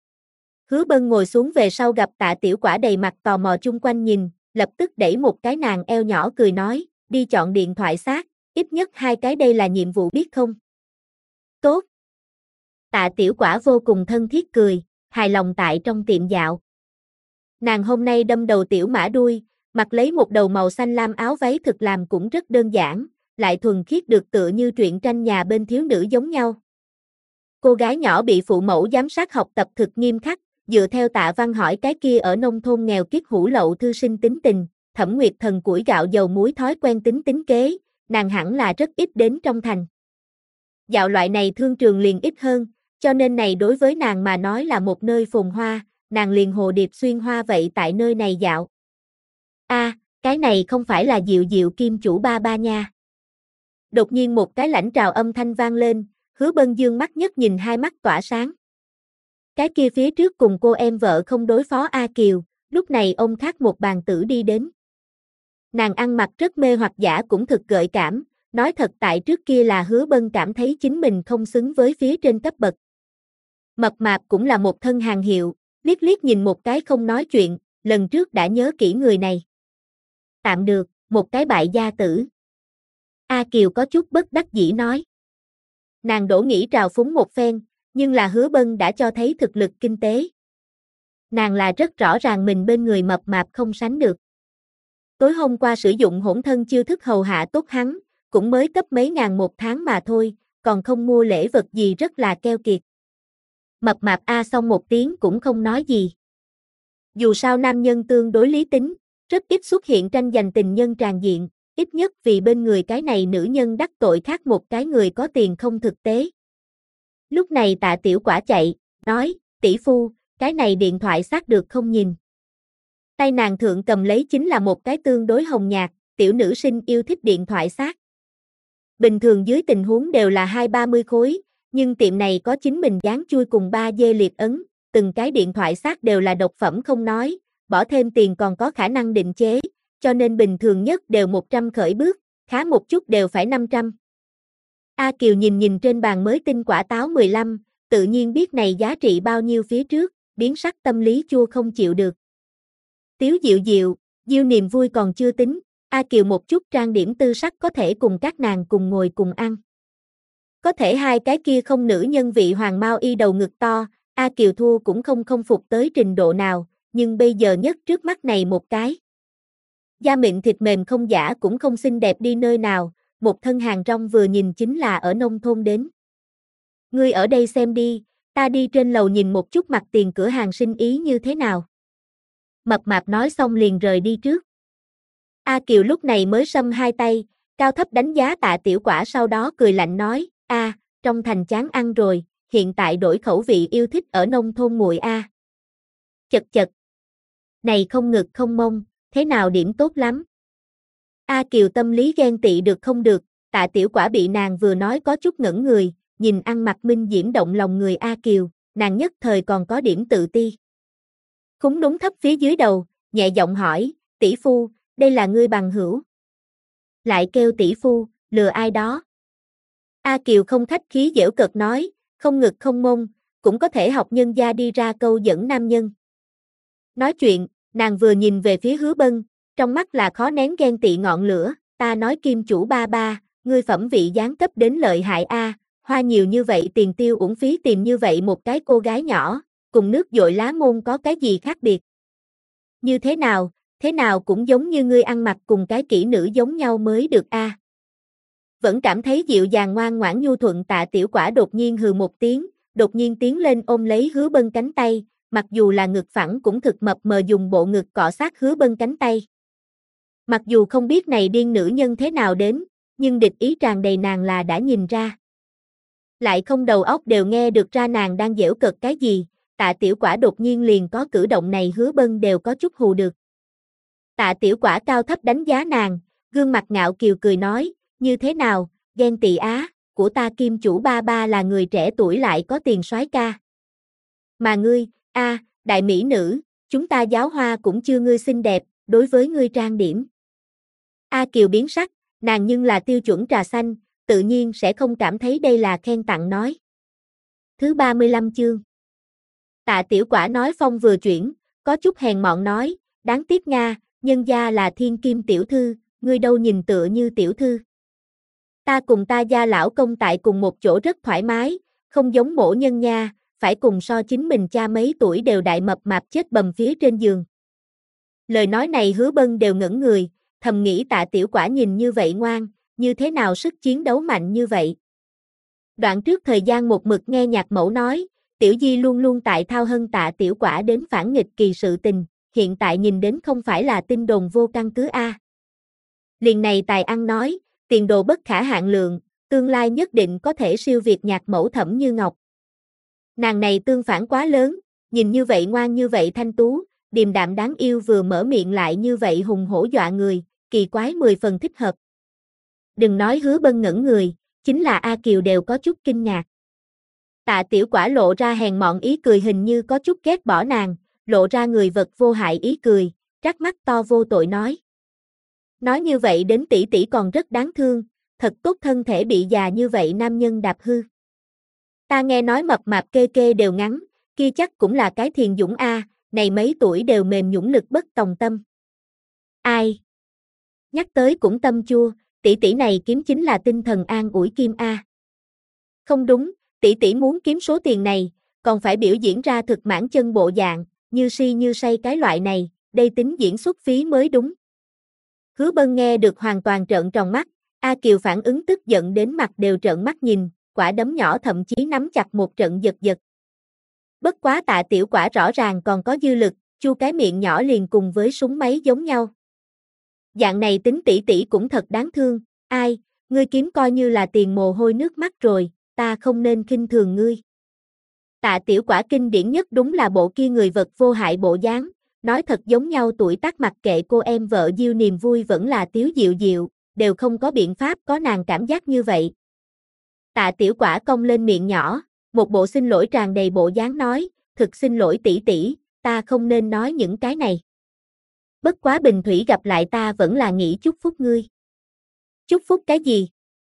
Hứa Bân ngồi xuống về sau gặp Tạ Tiểu Quả đầy mặt tò mò chung quanh nhìn, lập tức đẩy một cái nàng eo nhỏ cười nói, đi chọn điện thoại xác, ít nhất 2 cái đây là nhiệm vụ biết không? Tốt. Tạ Tiểu Quả vô cùng thân thiết cười, hài lòng tại trong tiệm dạo. Nàng hôm nay đâm đầu tiểu mã đuôi, mặc lấy một đầu màu xanh lam áo váy thực làm cũng rất đơn giản, lại thuần khiết được tựa như truyện tranh nhà bên thiếu nữ giống nhau. Cô gái nhỏ bị phụ mẫu giám sát học tập thực nghiêm khắc, dựa theo Tạ Văn hỏi cái kia ở nông thôn nghèo kiết hủ lậu thư sinh tính tình, Thẩm Nguyệt Thần củi gạo dầu muối thói quen tính kế, nàng hẳn là rất ít đến trong thành. Dạo loại này thương trường liền ít hơn, cho nên này đối với nàng mà nói là một nơi phồn hoa, nàng liền hồ điệp xuyên hoa vậy tại nơi này dạo. Cái này không phải là Diệu Diệu Kim chủ ba ba nha. Đột nhiên một cái lãnh trào âm thanh vang lên, Hứa Bân dương mắt nhất nhìn hai mắt tỏa sáng. Cái kia phía trước cùng cô em vợ không đối phó A Kiều, lúc này ông khác một bàn tử đi đến. Nàng ăn mặc rất mê hoặc giả cũng thực gợi cảm, nói thật tại trước kia là Hứa Bân cảm thấy chính mình không xứng với phía trên cấp bậc. Mập mạp cũng là một thân hàng hiệu, liếc liếc nhìn một cái không nói chuyện, lần trước đã nhớ kỹ người này. Tạm được, một cái bại gia tử. A Kiều có chút bất đắc dĩ nói. Nàng đổ nghĩ trào phúng một phen, nhưng là Hứa Bân đã cho thấy thực lực kinh tế. Nàng là rất rõ ràng mình bên người mập mạp không sánh được. Tối hôm qua sử dụng hỗn thân chiêu thức hầu hạ tốt hắn, cũng mới cấp mấy ngàn một tháng mà thôi, còn không mua lễ vật gì rất là keo kiệt. Mập mạp A xong một tiếng cũng không nói gì. Dù sao nam nhân tương đối lý tính, rất ít xuất hiện tranh giành tình nhân tràn diện, ít nhất vì bên người cái này nữ nhân đắc tội khác một cái người có tiền không thực tế. Lúc này Tạ Tiểu Quả chạy, nói, tỷ phu, cái này điện thoại xác được không nhìn. Tay nàng thượng cầm lấy chính là một cái tương đối hồng nhạt, tiểu nữ sinh yêu thích điện thoại xác. Bình thường dưới tình huống đều là 20-30 khối, nhưng tiệm này có chính mình dán chui cùng 3D liệt ấn, từng cái điện thoại xác đều là độc phẩm không nói, bỏ thêm tiền còn có khả năng định chế, cho nên bình thường nhất đều 100 khởi bước, khá một chút đều phải 500. A Kiều nhìn nhìn trên bàn mới tinh quả táo 15, tự nhiên biết này giá trị bao nhiêu phía trước, biến sắc tâm lý chua không chịu được. Tiếu Diệu Diệu, Diêu niềm vui còn chưa tính, A Kiều một chút trang điểm tư sắc có thể cùng các nàng cùng ngồi cùng ăn. Có thể hai cái kia không nữ nhân vị hoàng mao y đầu ngực to, A Kiều thua cũng không phục tới trình độ nào, nhưng bây giờ nhất trước mắt này một cái. Da mịn thịt mềm không giả cũng không xinh đẹp đi nơi nào, một thân hàng rong vừa nhìn chính là ở nông thôn đến. Ngươi ở đây xem đi, ta đi trên lầu nhìn một chút mặt tiền cửa hàng sinh ý như thế nào. Mập mạp nói xong liền rời đi trước. A Kiều lúc này mới sâm hai tay, cao thấp đánh giá Tạ Tiểu Quả sau đó cười lạnh nói, trong thành chán ăn rồi, hiện tại đổi khẩu vị yêu thích ở nông thôn muội a. Chật chật. Này không ngực không mông, thế nào điểm tốt lắm. A Kiều tâm lý ghen tị được không được, Tạ Tiểu Quả bị nàng vừa nói có chút ngẩn người, nhìn ăn mặc minh diễm động lòng người A Kiều, nàng nhất thời còn có điểm tự ti. Khúng đúng thấp phía dưới đầu, nhẹ giọng hỏi, tỷ phu, đây là ngươi bằng hữu. Lại kêu tỷ phu, lừa ai đó. A Kiều không khách khí giễu cợt nói, không ngực không mông, cũng có thể học nhân gia đi ra câu dẫn nam nhân. Nói chuyện, nàng vừa nhìn về phía Hứa Bân, trong mắt là khó nén ghen tị ngọn lửa, ta nói kim chủ ba ba, ngươi phẩm vị giáng cấp đến lợi hại a, hoa nhiều như vậy tiền tiêu uổng phí tìm như vậy một cái cô gái nhỏ, cùng nước dội lá môn có cái gì khác biệt. Như thế nào cũng giống như ngươi ăn mặc cùng cái kỹ nữ giống nhau mới được a. Vẫn cảm thấy dịu dàng ngoan ngoãn nhu thuận Tạ Tiểu Quả đột nhiên hừ một tiếng, đột nhiên tiến lên ôm lấy Hứa Bân cánh tay, mặc dù là ngực phẳng cũng thực mập mờ dùng bộ ngực cọ sát Hứa Bân cánh tay. Mặc dù không biết này điên nữ nhân thế nào đến, nhưng địch ý tràn đầy nàng là đã nhìn ra. Lại không đầu óc đều nghe được ra nàng đang giễu cợt cái gì, Tạ Tiểu Quả đột nhiên liền có cử động này Hứa Bân đều có chút hù được. Tạ Tiểu Quả cao thấp đánh giá nàng, gương mặt ngạo kiều cười nói, như thế nào, ghen tị á, của ta kim chủ ba ba là người trẻ tuổi lại có tiền soái ca. Mà ngươi, đại mỹ nữ, chúng ta giáo hoa cũng chưa ngươi xinh đẹp, đối với ngươi trang điểm. A Kiều biến sắc, nàng nhưng là tiêu chuẩn trà xanh, tự nhiên sẽ không cảm thấy đây là khen tặng nói. Thứ 35 chương. Tạ Tiểu Quả nói phong vừa chuyển, có chút hèn mọn nói, đáng tiếc Nga, nhân gia là thiên kim tiểu thư, ngươi đâu nhìn tựa như tiểu thư. Ta cùng ta gia lão công tại cùng một chỗ rất thoải mái, không giống mỗ nhân nha, phải cùng so chính mình cha mấy tuổi đều đại mập mạp chết bầm phía trên giường. Lời nói này Hứa Bân đều ngẩn người, thầm nghĩ Tạ Tiểu Quả nhìn như vậy ngoan, như thế nào sức chiến đấu mạnh như vậy. Đoạn trước thời gian một mực nghe nhạc mẫu nói, Tiểu Di luôn luôn tại thao hân Tạ Tiểu Quả đến phản nghịch kỳ sự tình, hiện tại nhìn đến không phải là tin đồn vô căn cứ a. Liền này tài ăn nói, tiền đồ bất khả hạn lượng, tương lai nhất định có thể siêu việt nhạc mẫu Thẩm Như Ngọc. Nàng này tương phản quá lớn, nhìn như vậy ngoan như vậy thanh tú, điềm đạm đáng yêu vừa mở miệng lại như vậy hùng hổ dọa người, kỳ quái 10 phần thích hợp. Đừng nói Hứa Bân ngẩn người, chính là A Kiều đều có chút kinh ngạc. Tạ Tiểu Quả lộ ra hèn mọn ý cười, hình như có chút ghét bỏ nàng, lộ ra người vật vô hại ý cười, trắc mắt to vô tội nói. Nói như vậy đến tỷ tỷ còn rất đáng thương, thật tốt thân thể bị già như vậy nam nhân đạp hư. Ta nghe nói mập mạp kê kê đều ngắn, kia chắc cũng là cái thiền dũng a, này mấy tuổi đều mềm nhũn lực bất tòng tâm. Ai? Nhắc tới cũng tâm chua, tỷ tỷ này kiếm chính là tinh thần an ủi kim a. Không đúng, tỷ tỷ muốn kiếm số tiền này, còn phải biểu diễn ra thực mãn chân bộ dạng, như si như say cái loại này, đây tính diễn xuất phí mới đúng. Hứa Bân nghe được hoàn toàn trợn tròn mắt, A Kiều phản ứng tức giận đến mặt đều trợn mắt nhìn, quả đấm nhỏ thậm chí nắm chặt một trận giật giật. Bất quá Tạ Tiểu Quả rõ ràng còn có dư lực, chu cái miệng nhỏ liền cùng với súng máy giống nhau. Dạng này tính tỷ tỷ cũng thật đáng thương, ai, ngươi kiếm coi như là tiền mồ hôi nước mắt rồi, ta không nên khinh thường ngươi. Tạ Tiểu Quả kinh điển nhất đúng là bộ kia người vật vô hại bộ dáng, nói thật giống nhau tuổi tác, mặc kệ cô em vợ Diêu niềm vui vẫn là tiếu dịu dịu, đều không có biện pháp có nàng cảm giác như vậy. Tạ Tiểu Quả cong lên miệng nhỏ, một bộ xin lỗi tràn đầy bộ dáng nói, thực xin lỗi tỷ tỷ, ta không nên nói những cái này. Bất quá Bình Thủy gặp lại ta vẫn là nghĩ chúc phúc ngươi. Chúc phúc cái gì?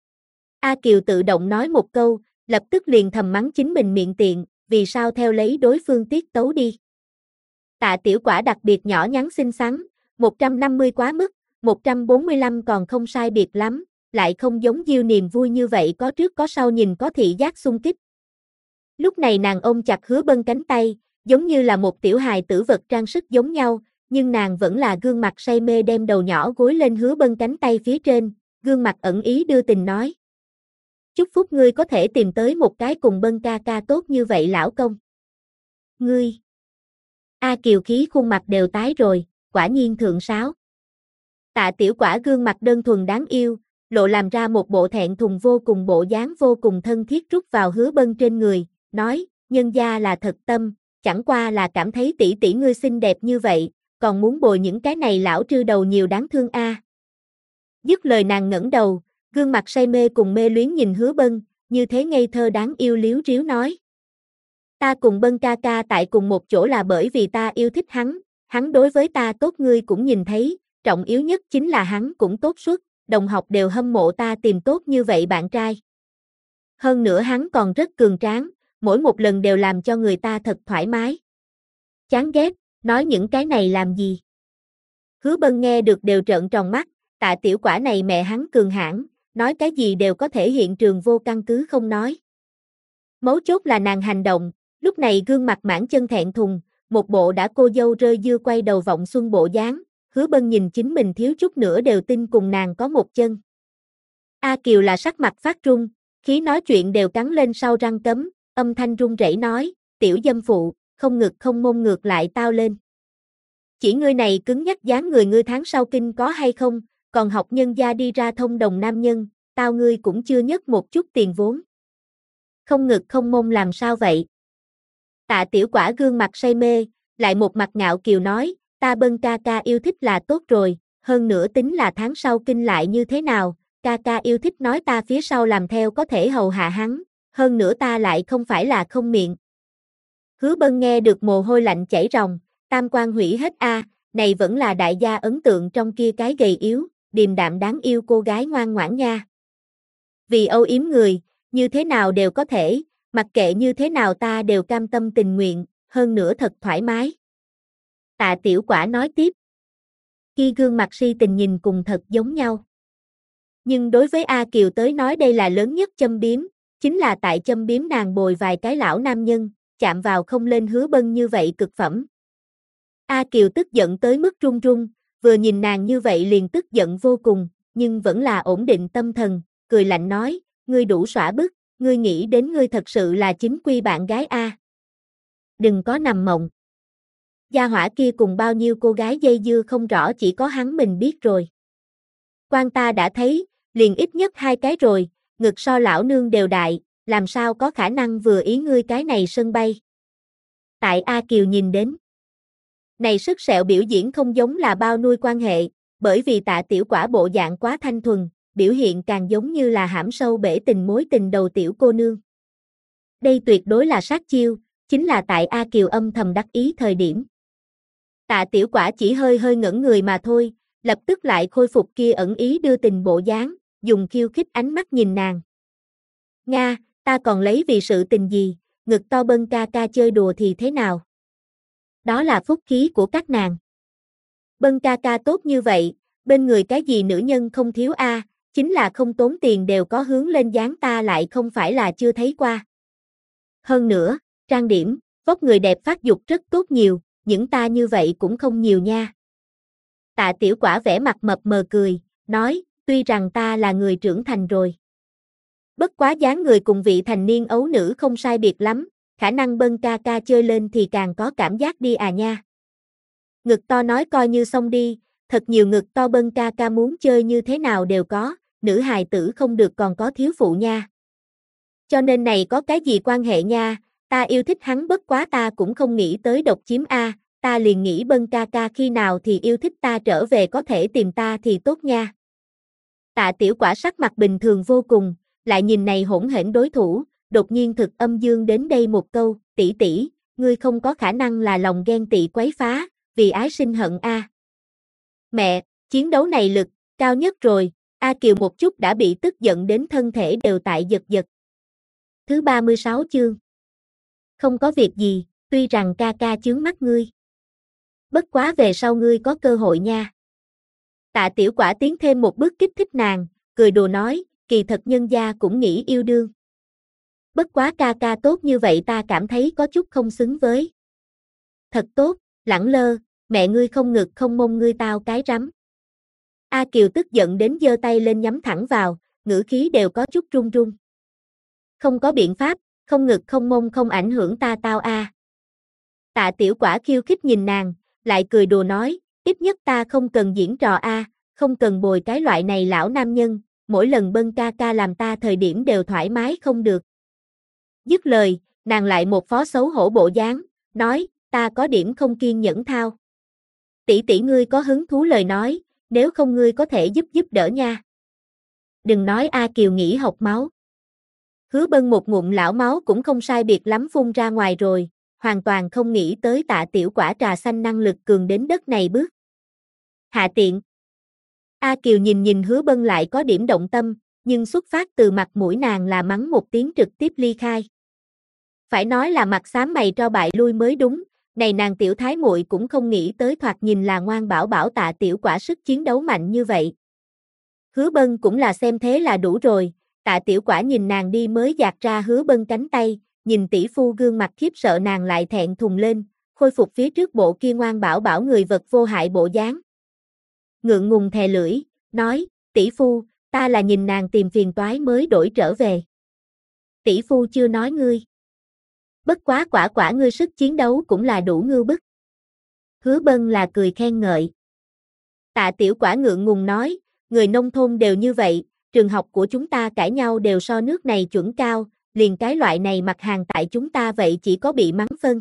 A Kiều tự động nói một câu, lập tức liền thầm mắng chính mình miệng tiện, vì sao theo lấy đối phương tiết tấu đi. Tạ Tiểu Quả đặc biệt nhỏ nhắn xinh xắn, 150 quá mức, 145 còn không sai biệt lắm, lại không giống Diêu niềm vui như vậy có trước có sau, nhìn có thị giác xung kích. Lúc này nàng ôm chặt Hứa Bân cánh tay, giống như là một tiểu hài tử vật trang sức giống nhau, nhưng nàng vẫn là gương mặt say mê đem đầu nhỏ gối lên Hứa Bân cánh tay phía trên, gương mặt ẩn ý đưa tình nói. Chúc phúc ngươi có thể tìm tới một cái cùng Bân ca ca tốt như vậy lão công. Ngươi. A Kiều khí khuôn mặt đều tái rồi, quả nhiên thượng sáo. Tạ Tiểu Quả gương mặt đơn thuần đáng yêu, lộ làm ra một bộ thẹn thùng vô cùng bộ dáng, vô cùng thân thiết rút vào Hứa Bân trên người, nói, nhân gia là thật tâm, chẳng qua là cảm thấy tỷ tỷ ngươi xinh đẹp như vậy, còn muốn bồi những cái này lão trư đầu nhiều đáng thương a. Dứt lời nàng ngẩng đầu, gương mặt say mê cùng mê luyến nhìn Hứa Bân, như thế ngây thơ đáng yêu liếu riếu nói. Ta cùng Bân ca ca tại cùng một chỗ là bởi vì ta yêu thích hắn đối với ta tốt ngươi cũng nhìn thấy, trọng yếu nhất chính là hắn cũng tốt suốt, đồng học đều hâm mộ ta tìm tốt như vậy bạn trai. Hơn nữa hắn còn rất cường tráng, mỗi một lần đều làm cho người ta thật thoải mái. Chán ghét, nói những cái này làm gì? Hứa Bân nghe được đều trợn tròn mắt, Tạ Tiểu Quả này mẹ hắn cường hãn, nói cái gì đều có thể hiện trường vô căn cứ không nói. Mấu chốt là nàng hành động, lúc này gương mặt mãn chân thẹn thùng, một bộ đã cô dâu rơi dưa quay đầu vọng xuân bộ dáng, Hứa Bân nhìn chính mình thiếu chút nữa đều tin cùng nàng có một chân. A Kiều là sắc mặt phát run, khí nói chuyện đều cắn lên sau răng cấm, âm thanh run rẩy nói, tiểu dâm phụ, không ngực không mông ngược lại tao lên. Chỉ ngươi này cứng nhắc dáng người, ngươi tháng sau kinh có hay không, còn học nhân gia đi ra thông đồng nam nhân, tao ngươi cũng chưa nhất một chút tiền vốn. Không ngực không mông làm sao vậy? Tạ Tiểu Quả gương mặt say mê, lại một mặt ngạo kiều nói, ta Bân ca ca yêu thích là tốt rồi, hơn nữa tính là tháng sau kinh lại như thế nào, ca ca yêu thích nói ta phía sau làm theo có thể hầu hạ hắn, hơn nữa ta lại không phải là không miệng. Hứa Bân nghe được mồ hôi lạnh chảy ròng, tam quan hủy hết a, này vẫn là đại gia ấn tượng trong kia cái gầy yếu, điềm đạm đáng yêu cô gái ngoan ngoãn nha. Vì âu yếm người, như thế nào đều có thể, mặc kệ như thế nào ta đều cam tâm tình nguyện, hơn nữa thật thoải mái. Tạ Tiểu Quả nói tiếp. Kia gương mặt si tình nhìn cùng thật giống nhau. Nhưng đối với A Kiều tới nói đây là lớn nhất châm biếm, chính là tại châm biếm nàng bồi vài cái lão nam nhân, chạm vào không lên Hứa Bân như vậy cực phẩm. A Kiều tức giận tới mức run run, vừa nhìn nàng như vậy liền tức giận vô cùng, nhưng vẫn là ổn định tâm thần, cười lạnh nói, ngươi đủ xõa bức, ngươi nghĩ đến ngươi thật sự là chính quy bạn gái a. Đừng có nằm mộng. Gia hỏa kia cùng bao nhiêu cô gái dây dưa không rõ chỉ có hắn mình biết rồi. Quan ta đã thấy, liền ít nhất 2 cái rồi, ngực so lão nương đều đại, làm sao có khả năng vừa ý ngươi cái này sân bay. Tại A Kiều nhìn đến. Này sức sẹo biểu diễn không giống là bao nuôi quan hệ, bởi vì Tạ Tiểu Quả bộ dạng quá thanh thuần, biểu hiện càng giống như là hãm sâu bể tình mối tình đầu tiểu cô nương. Đây tuyệt đối là sát chiêu, chính là tại A Kiều âm thầm đắc ý thời điểm. Tạ Tiểu Quả chỉ hơi hơi ngẩn người mà thôi, lập tức lại khôi phục kia ẩn ý đưa tình bộ dáng, dùng khiêu khích ánh mắt nhìn nàng. Nga, ta còn lấy vì sự tình gì, ngực to Bân ca ca chơi đùa thì thế nào? Đó là phúc khí của các nàng. Bân ca ca tốt như vậy, bên người cái gì nữ nhân không thiếu a, chính là không tốn tiền đều có hướng lên dáng ta lại không phải là chưa thấy qua. Hơn nữa, trang điểm, vóc người đẹp phát dục rất tốt nhiều, những ta như vậy cũng không nhiều nha. Tạ Tiểu Quả vẻ mặt mập mờ cười, nói, tuy rằng ta là người trưởng thành rồi. Bất quá dáng người cùng vị thành niên ấu nữ không sai biệt lắm, khả năng Bân ca ca chơi lên thì càng có cảm giác đi à nha. Ngực to nói coi như xong đi, thật nhiều ngực to Bân ca ca muốn chơi như thế nào đều có, nữ hài tử không được còn có thiếu phụ nha. Cho nên này có cái gì quan hệ nha, ta yêu thích hắn bất quá ta cũng không nghĩ tới độc chiếm a, ta liền nghĩ Bân ca ca khi nào thì yêu thích ta trở về có thể tìm ta thì tốt nha. Tạ Tiểu Quả sắc mặt bình thường vô cùng, lại nhìn này hỗn hển đối thủ, đột nhiên thực âm dương đến đây một câu, tỷ tỷ, ngươi không có khả năng là lòng ghen tị quấy phá, vì ái sinh hận a. Mẹ, chiến đấu này lực, cao nhất rồi, A Kiều một chút đã bị tức giận đến thân thể đều tại giật giật. Thứ 36 chương. Không có việc gì, tuy rằng ca ca chướng mắt ngươi. Bất quá về sau ngươi có cơ hội nha. Tạ Tiểu Quả tiến thêm một bước kích thích nàng, cười đùa nói, kỳ thật nhân gia cũng nghĩ yêu đương. Bất quá ca ca tốt như vậy ta cảm thấy có chút không xứng với. Thật tốt, lẳng lơ, mẹ ngươi không ngực không mông ngươi tao cái rắm. A Kiều tức giận đến giơ tay lên nhắm thẳng vào, ngữ khí đều có chút run run. Không có biện pháp, không ngực không mông không ảnh hưởng ta tao a. Tạ Tiểu Quả khiêu khích nhìn nàng, lại cười đùa nói, ít nhất ta không cần diễn trò a, không cần bồi cái loại này lão nam nhân, mỗi lần Bân ca ca làm ta thời điểm đều thoải mái không được. Dứt lời, nàng lại một phó xấu hổ bộ dáng, nói, ta có điểm không kiên nhẫn thao. Tỷ tỷ ngươi có hứng thú lời nói, nếu không ngươi có thể giúp đỡ nha. Đừng nói A Kiều nghĩ học máu. Hứa Bân một ngụm lão máu cũng không sai biệt lắm phun ra ngoài rồi, hoàn toàn không nghĩ tới Tạ Tiểu Quả trà xanh năng lực cường đến đất này bước. Hạ tiện. A Kiều nhìn Hứa Bân lại có điểm động tâm, nhưng xuất phát từ mặt mũi nàng là mắng một tiếng trực tiếp ly khai. Phải nói là mặt xám mày tro bại lui mới đúng, này nàng tiểu thái muội cũng không nghĩ tới thoạt nhìn là ngoan bảo bảo Tạ Tiểu Quả sức chiến đấu mạnh như vậy. Hứa Bân cũng là xem thế là đủ rồi, Tạ Tiểu Quả nhìn nàng đi mới dạt ra Hứa Bân cánh tay, nhìn tỷ phu gương mặt khiếp sợ nàng lại thẹn thùng lên, khôi phục phía trước bộ kia ngoan bảo bảo người vật vô hại bộ dáng. Ngượng ngùng thè lưỡi, nói, tỷ phu, ta là nhìn nàng tìm phiền toái mới đổi trở về. Tỷ phu chưa nói ngươi. Bất quá quả ngươi sức chiến đấu cũng là đủ ngưu bức. Hứa Bân là cười khen ngợi. Tạ Tiểu Quả ngượng ngùng nói, người nông thôn đều như vậy, trường học của chúng ta cãi nhau đều so nước này chuẩn cao, liền cái loại này mặt hàng tại chúng ta vậy chỉ có bị mắng phân.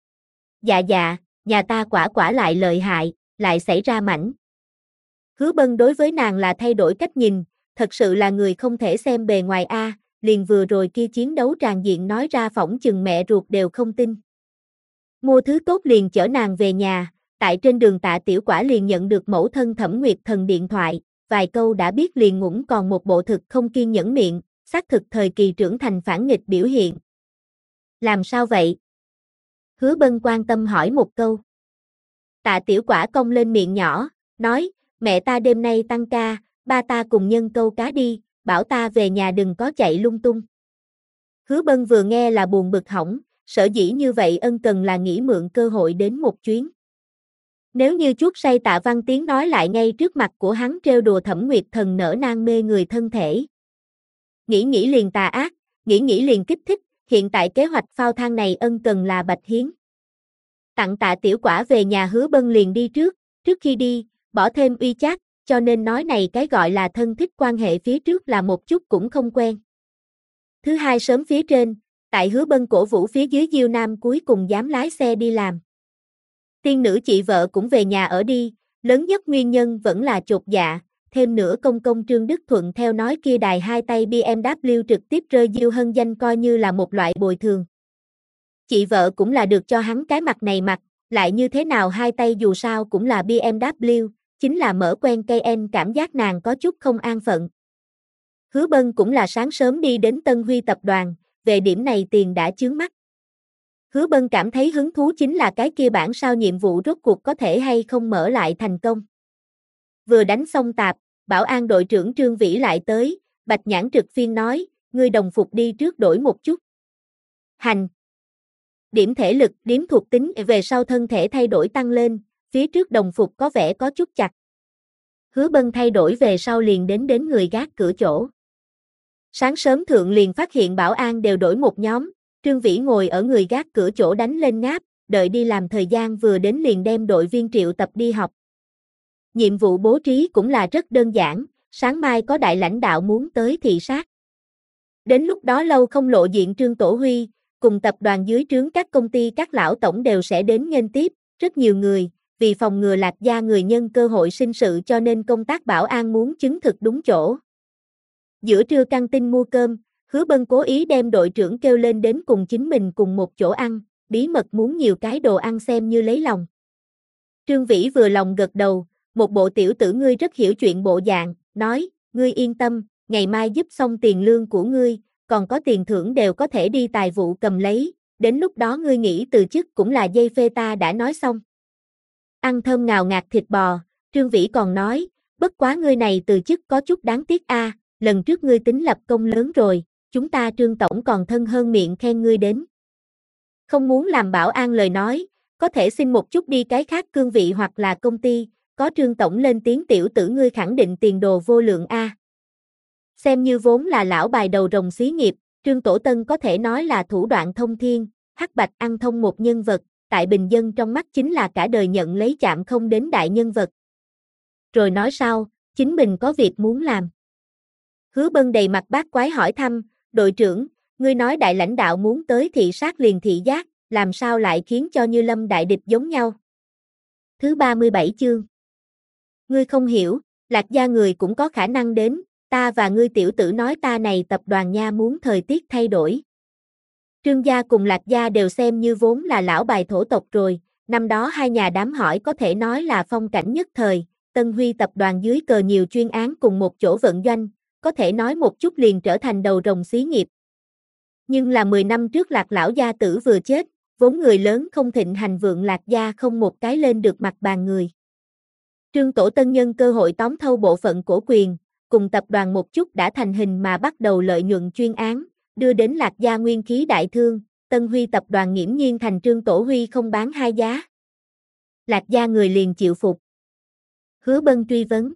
Dạ, nhà ta quả lại lợi hại, lại xảy ra mảnh. Hứa Bân đối với nàng là thay đổi cách nhìn, thật sự là người không thể xem bề ngoài a, liền vừa rồi kia chiến đấu tràn diện nói ra phỏng chừng mẹ ruột đều không tin. Mua thứ tốt liền chở nàng về nhà, tại trên đường Tạ Tiểu Quả liền nhận được mẫu thân Thẩm Nguyệt Thần điện thoại, vài câu đã biết liền ngủng còn một bộ thực không kiên nhẫn miệng, xác thực thời kỳ trưởng thành phản nghịch biểu hiện. Làm sao vậy? Hứa Bân quan tâm hỏi một câu. Tạ Tiểu Quả cong lên miệng nhỏ, nói, mẹ ta đêm nay tăng ca, ba ta cùng nhân câu cá đi, bảo ta về nhà đừng có chạy lung tung. Hứa Bân vừa nghe là buồn bực hỏng, sở dĩ như vậy ân cần là nghĩ mượn cơ hội đến một chuyến. Nếu như chuốt say Tạ Văn Tiến nói lại ngay trước mặt của hắn trêu đùa Thẩm Nguyệt Thần nở nang mê người thân thể. Nghĩ liền tà ác, nghĩ liền kích thích, hiện tại kế hoạch phao thang này ân cần là Bạch Hiến. Tặng Tạ Tiểu Quả về nhà Hứa Bân liền đi trước khi đi, bỏ thêm uy chát, cho nên nói này cái gọi là thân thích quan hệ phía trước là một chút cũng không quen. Thứ hai sớm phía trên, tại Hứa Bân cổ vũ phía dưới Diêu Nam cuối cùng dám lái xe đi làm. Tiên nữ chị vợ cũng về nhà ở đi, lớn nhất nguyên nhân vẫn là chột dạ, thêm nữa công công Trương Đức Thuận theo nói kia đài hai tay BMW trực tiếp rơi Diêu Hân danh coi như là một loại bồi thường. Chị vợ cũng là được cho hắn cái mặt này mặt, lại như thế nào hai tay dù sao cũng là BMW, chính là mở quen cây en cảm giác nàng có chút không an phận. Hứa Bân cũng là sáng sớm đi đến Tân Huy tập đoàn, về điểm này tiền đã chướng mắt. Hứa Bân cảm thấy hứng thú chính là cái kia bản sao nhiệm vụ rốt cuộc có thể hay không mở lại thành công. Vừa đánh xong tạp, bảo an đội trưởng Trương Vĩ lại tới, Bạch Nhãn trực phiên nói, ngươi đồng phục đi trước đổi một chút. Hành. Điểm thể lực, điểm thuộc tính về sau thân thể thay đổi tăng lên, phía trước đồng phục có vẻ có chút chặt. Hứa Bân thay đổi về sau liền đến người gác cửa chỗ. Sáng sớm thượng liền phát hiện bảo an đều đổi một nhóm, Trương Vĩ ngồi ở người gác cửa chỗ đánh lên ngáp, đợi đi làm thời gian vừa đến liền đem đội viên triệu tập đi học. Nhiệm vụ bố trí cũng là rất đơn giản, sáng mai có đại lãnh đạo muốn tới thị sát. Đến lúc đó lâu không lộ diện Trương Tổ Huy, cùng tập đoàn dưới trướng các công ty các lão tổng đều sẽ đến nghênh tiếp, rất nhiều người, vì phòng ngừa Lạc Gia người nhân cơ hội sinh sự cho nên công tác bảo an muốn chứng thực đúng chỗ. Giữa trưa căng tin mua cơm, Hứa Bân cố ý đem đội trưởng kêu lên đến cùng chính mình cùng một chỗ ăn, bí mật muốn nhiều cái đồ ăn xem như lấy lòng. Trương Vĩ vừa lòng gật đầu, một bộ tiểu tử ngươi rất hiểu chuyện bộ dạng, nói, ngươi yên tâm, ngày mai giúp xong tiền lương của ngươi, còn có tiền thưởng đều có thể đi tài vụ cầm lấy, đến lúc đó ngươi nghĩ từ chức cũng là dây phê ta đã nói xong. Ăn thơm ngào ngạt thịt bò, Trương Vĩ còn nói, bất quá ngươi này từ chức có chút đáng tiếc a, lần trước ngươi tính lập công lớn rồi, chúng ta Trương Tổng còn thân hơn miệng khen ngươi đến. Không muốn làm bảo an lời nói, có thể xin một chút đi cái khác cương vị hoặc là công ty, có Trương Tổng lên tiếng tiểu tử ngươi khẳng định tiền đồ vô lượng a. Xem như vốn là lão bài đầu rồng xí nghiệp, Trương Tổ Tân có thể nói là thủ đoạn thông thiên, hắc bạch ăn thông một nhân vật, tại bình dân trong mắt chính là cả đời nhận lấy chạm không đến đại nhân vật. Rồi nói sau, chính mình có việc muốn làm. Hứa Bân đầy mặt bác quái hỏi thăm, đội trưởng, ngươi nói đại lãnh đạo muốn tới thị sát liền thị giác, làm sao lại khiến cho như lâm đại địch giống nhau. Thứ 37 chương. Ngươi không hiểu, Lạc Gia người cũng có khả năng đến, ta và ngươi tiểu tử nói ta này tập đoàn nha muốn thời tiết thay đổi. Trương gia cùng Lạc Gia đều xem như vốn là lão bài thổ tộc rồi, năm đó hai nhà đám hỏi có thể nói là phong cảnh nhất thời, Tân Huy tập đoàn dưới cờ nhiều chuyên án cùng một chỗ vận doanh, có thể nói một chút liền trở thành đầu rồng xí nghiệp. Nhưng là 10 năm trước Lạc lão gia tử vừa chết, vốn người lớn không thịnh hành vượng Lạc Gia không một cái lên được mặt bàn người. Trương Tổ Tân nhân cơ hội tóm thâu bộ phận cổ quyền, cùng tập đoàn một chút đã thành hình mà bắt đầu lợi nhuận chuyên án, đưa đến Lạc Gia nguyên khí đại thương, Tân Huy tập đoàn nghiễm nhiên thành Trương Tổ Huy không bán hai giá. Lạc Gia người liền chịu phục. Hứa Bân truy vấn.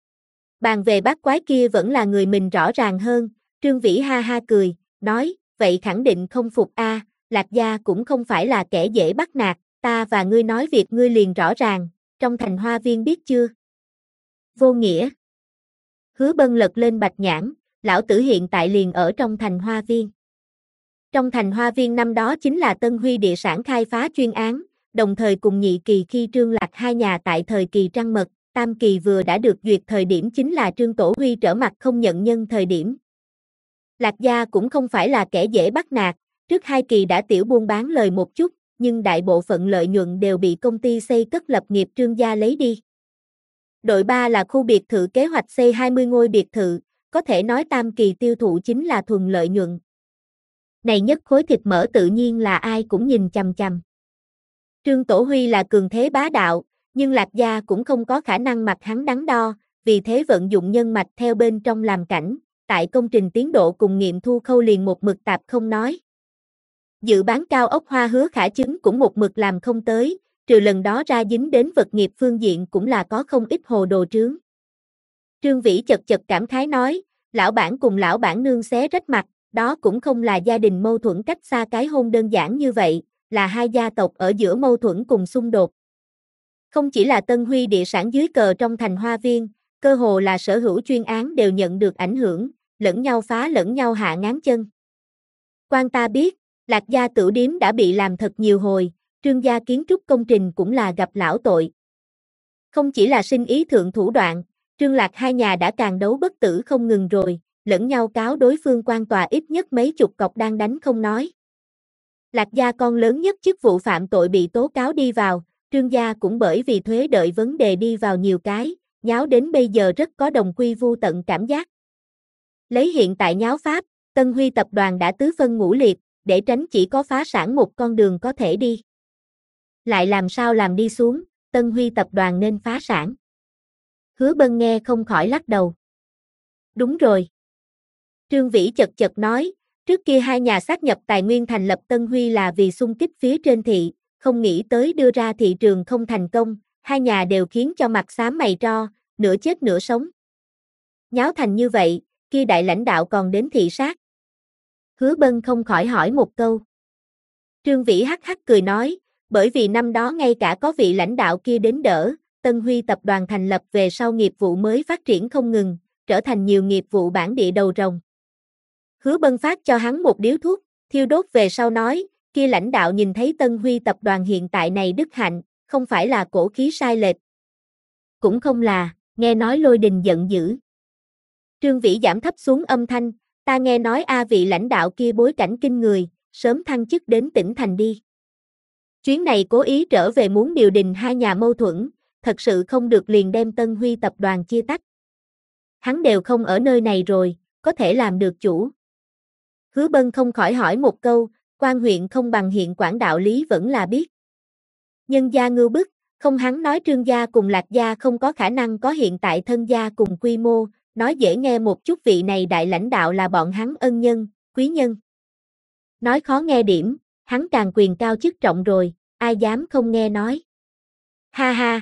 Bàn về bát quái kia vẫn là người mình rõ ràng hơn, Trương Vĩ ha ha cười, nói, vậy khẳng định không phục a, Lạc Gia cũng không phải là kẻ dễ bắt nạt, ta và ngươi nói việc ngươi liền rõ ràng, trong thành Hoa Viên biết chưa? Vô nghĩa. Hứa Bân lật lên Bạch Nhãn, lão tử hiện tại liền ở trong thành Hoa Viên. Trong thành Hoa Viên năm đó chính là Tân Huy địa sản khai phá chuyên án, đồng thời cùng nhị kỳ khi Trương Lạc hai nhà tại thời kỳ trăng mật, tam kỳ vừa đã được duyệt thời điểm chính là Trương Tổ Huy trở mặt không nhận nhân thời điểm. Lạc Gia cũng không phải là kẻ dễ bắt nạt, trước hai kỳ đã tiểu buôn bán lời một chút, nhưng đại bộ phận lợi nhuận đều bị công ty xây cất lập nghiệp Trương gia lấy đi. Đội 3 là khu biệt thự kế hoạch xây 20 ngôi biệt thự, có thể nói tam kỳ tiêu thụ chính là thuần lợi nhuận. Này nhất khối thịt mỡ tự nhiên là ai cũng nhìn chằm chằm. Trương Tổ Huy là cường thế bá đạo, nhưng Lạc Gia cũng không có khả năng mặt hắn đắn đo, vì thế vận dụng nhân mạch theo bên trong làm cảnh, tại công trình tiến độ cùng nghiệm thu khâu liền một mực tạp không nói. Dự bán cao ốc Hoa Hứa Khả chứng cũng một mực làm không tới, trừ lần đó ra dính đến vật nghiệp phương diện cũng là có không ít hồ đồ trướng. Trương Vĩ chật chật cảm khái nói, lão bản cùng lão bản nương xé rách mặt, đó cũng không là gia đình mâu thuẫn cách xa cái hôn đơn giản như vậy, là hai gia tộc ở giữa mâu thuẫn cùng xung đột. Không chỉ là Tân Huy địa sản dưới cờ trong thành Hoa Viên, cơ hồ là sở hữu chuyên án đều nhận được ảnh hưởng, lẫn nhau phá lẫn nhau hạ ngáng chân. Quan ta biết, Lạc Gia tửu điếm đã bị làm thật nhiều hồi, Trương gia kiến trúc công trình cũng là gặp lão tội. Không chỉ là sinh ý thượng thủ đoạn, Trương Lạc hai nhà đã càng đấu bất tử không ngừng rồi, lẫn nhau cáo đối phương quan tòa ít nhất mấy chục cọc đang đánh không nói. Lạc gia con lớn nhất chức vụ phạm tội bị tố cáo đi vào, Trương gia cũng bởi vì thuế đợi vấn đề đi vào nhiều cái, nháo đến bây giờ rất có đồng quy vu tận cảm giác. Lấy hiện tại nháo pháp, Tân Huy tập đoàn đã tứ phân ngũ liệt, để tránh chỉ có phá sản một con đường có thể đi. Lại làm sao làm đi xuống, Tân Huy tập đoàn nên phá sản. Hứa Bân nghe không khỏi lắc đầu. Đúng rồi. Trương Vĩ chật chật nói, trước kia hai nhà sát nhập tài nguyên thành lập Tân Huy là vì xung kích phía trên thị, không nghĩ tới đưa ra thị trường không thành công, hai nhà đều khiến cho mặt xám mày tro, nửa chết nửa sống. Nháo thành như vậy, kia đại lãnh đạo còn đến thị sát. Hứa Bân không khỏi hỏi một câu. Trương Vĩ hắc hắc cười nói, bởi vì năm đó ngay cả có vị lãnh đạo kia đến đỡ, Tân Huy tập đoàn thành lập về sau nghiệp vụ mới phát triển không ngừng, trở thành nhiều nghiệp vụ bản địa đầu rồng. Hứa Bân phát cho hắn một điếu thuốc, thiêu đốt về sau nói, kia lãnh đạo nhìn thấy Tân Huy tập đoàn hiện tại này đức hạnh, không phải là cổ khí sai lệch. Cũng không là, nghe nói Lôi Đình giận dữ. Trương Vĩ giảm thấp xuống âm thanh, ta nghe nói vị lãnh đạo kia bối cảnh kinh người, sớm thăng chức đến tỉnh thành đi. Chuyến này cố ý trở về muốn điều đình hai nhà mâu thuẫn, thật sự không được liền đem Tân Huy tập đoàn chia tách. Hắn đều không ở nơi này rồi, có thể làm được chủ. Hứa Bân không khỏi hỏi một câu, quan huyện không bằng hiện quản đạo lý vẫn là biết. Nhân gia ngưu bức, không hắn nói Trương gia cùng Lạc gia không có khả năng có hiện tại thân gia cùng quy mô, nói dễ nghe một chút vị này đại lãnh đạo là bọn hắn ân nhân, quý nhân. Nói khó nghe điểm, hắn càng quyền cao chức trọng rồi, ai dám không nghe nói. Ha ha.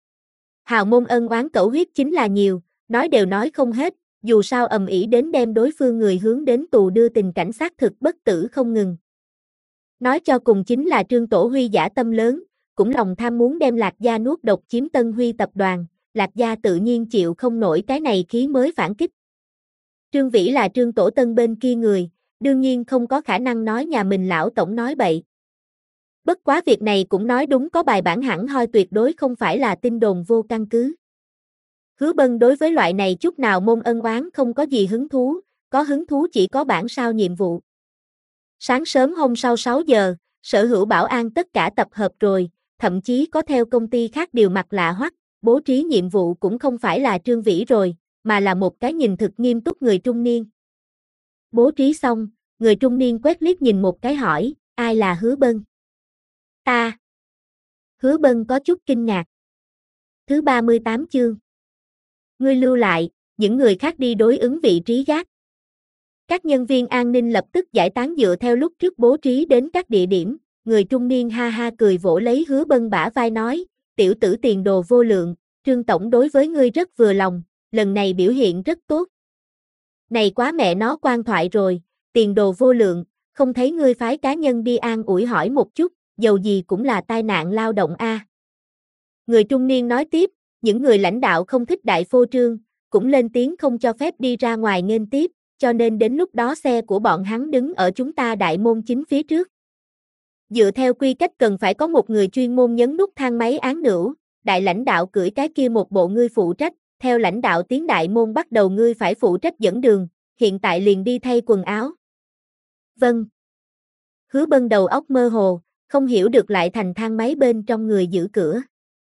Hào môn ân oán cẩu huyết chính là nhiều, nói đều nói không hết, dù sao ầm ĩ đến đem đối phương người hướng đến tù đưa tình cảnh xác thực bất tử không ngừng. Nói cho cùng chính là Trương Tổ Huy dã tâm lớn, cũng lòng tham muốn đem Lạc gia nuốt độc chiếm Tân Huy tập đoàn, Lạc gia tự nhiên chịu không nổi cái này khí mới phản kích. Trương Vĩ là Trương Tổ Tân bên kia người, đương nhiên không có khả năng nói nhà mình lão tổng nói bậy. Bất quá việc này cũng nói đúng có bài bản hẳn hoi tuyệt đối không phải là tin đồn vô căn cứ. Hứa Bân đối với loại này chút nào môn ân oán không có gì hứng thú, có hứng thú chỉ có bản sao nhiệm vụ. Sáng sớm hôm sau 6 giờ, sở hữu bảo an tất cả tập hợp rồi, thậm chí có theo công ty khác điều mặt lạ hoắc, bố trí nhiệm vụ cũng không phải là Trương Vĩ rồi, mà là một cái nhìn thực nghiêm túc người trung niên. Bố trí xong, người trung niên quét liếc nhìn một cái hỏi, ai là Hứa Bân? Ta. Hứa Bân có chút kinh ngạc. Thứ 38 chương. Ngươi lưu lại, những người khác đi đối ứng vị trí gác. Các nhân viên an ninh lập tức giải tán dựa theo lúc trước bố trí đến các địa điểm, người trung niên ha ha cười vỗ lấy Hứa Bân bả vai nói, tiểu tử tiền đồ vô lượng, Trương tổng đối với ngươi rất vừa lòng, lần này biểu hiện rất tốt. Này quá mẹ nó quan thoại rồi, tiền đồ vô lượng, không thấy ngươi phái cá nhân đi an ủi hỏi một chút, dầu gì cũng là tai nạn lao động a. Người trung niên nói tiếp, những người lãnh đạo không thích đại phô trương, cũng lên tiếng không cho phép đi ra ngoài nghênh tiếp, cho nên đến lúc đó xe của bọn hắn đứng ở chúng ta đại môn chính phía trước. Dựa theo quy cách cần phải có một người chuyên môn nhấn nút thang máy án nữu, đại lãnh đạo cưỡi cái kia một bộ ngươi phụ trách, theo lãnh đạo tiến đại môn bắt đầu ngươi phải phụ trách dẫn đường, hiện tại liền đi thay quần áo. Vâng. Hứa Bân đầu óc mơ hồ, không hiểu được lại thành thang máy bên trong người giữ cửa.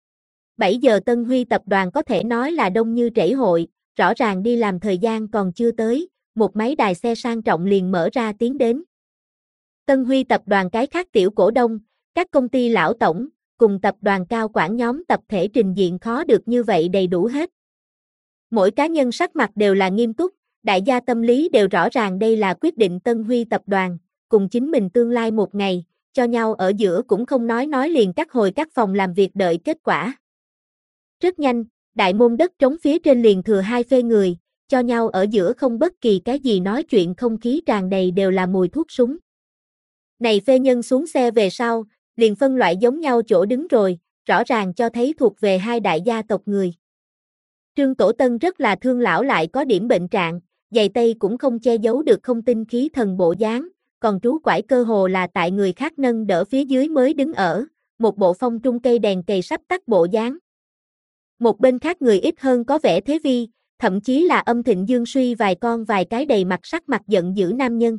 7 giờ Tân Huy tập đoàn có thể nói là đông như trễ hội, rõ ràng đi làm thời gian còn chưa tới, một máy đài xe sang trọng liền mở ra tiến đến. Tân Huy tập đoàn cái khác tiểu cổ đông, các công ty lão tổng, cùng tập đoàn cao quản nhóm tập thể trình diện khó được như vậy đầy đủ hết. Mỗi cá nhân sắc mặt đều là nghiêm túc, đại gia tâm lý đều rõ ràng đây là quyết định Tân Huy tập đoàn, cùng chính mình tương lai một ngày, cho nhau ở giữa cũng không nói liền cắt hồi các phòng làm việc đợi kết quả. Rất nhanh, đại môn đất trống phía trên liền thừa 2 phê người, cho nhau ở giữa không bất kỳ cái gì nói chuyện, không khí tràn đầy đều là mùi thuốc súng. Này phê nhân xuống xe về sau, liền phân loại giống nhau chỗ đứng rồi, rõ ràng cho thấy thuộc về hai đại gia tộc người. Trương Tổ Tân rất là thương lão lại có điểm bệnh trạng, giày tây cũng không che giấu được không tinh khí thần bộ dáng, còn trú quải cơ hồ là tại người khác nâng đỡ phía dưới mới đứng ở, một bộ phong trung cây đèn cầy sắp tắt bộ dáng. Một bên khác người ít hơn có vẻ thế vi, thậm chí là âm thịnh dương suy vài cái đầy mặt sắc mặt giận dữ nam nhân.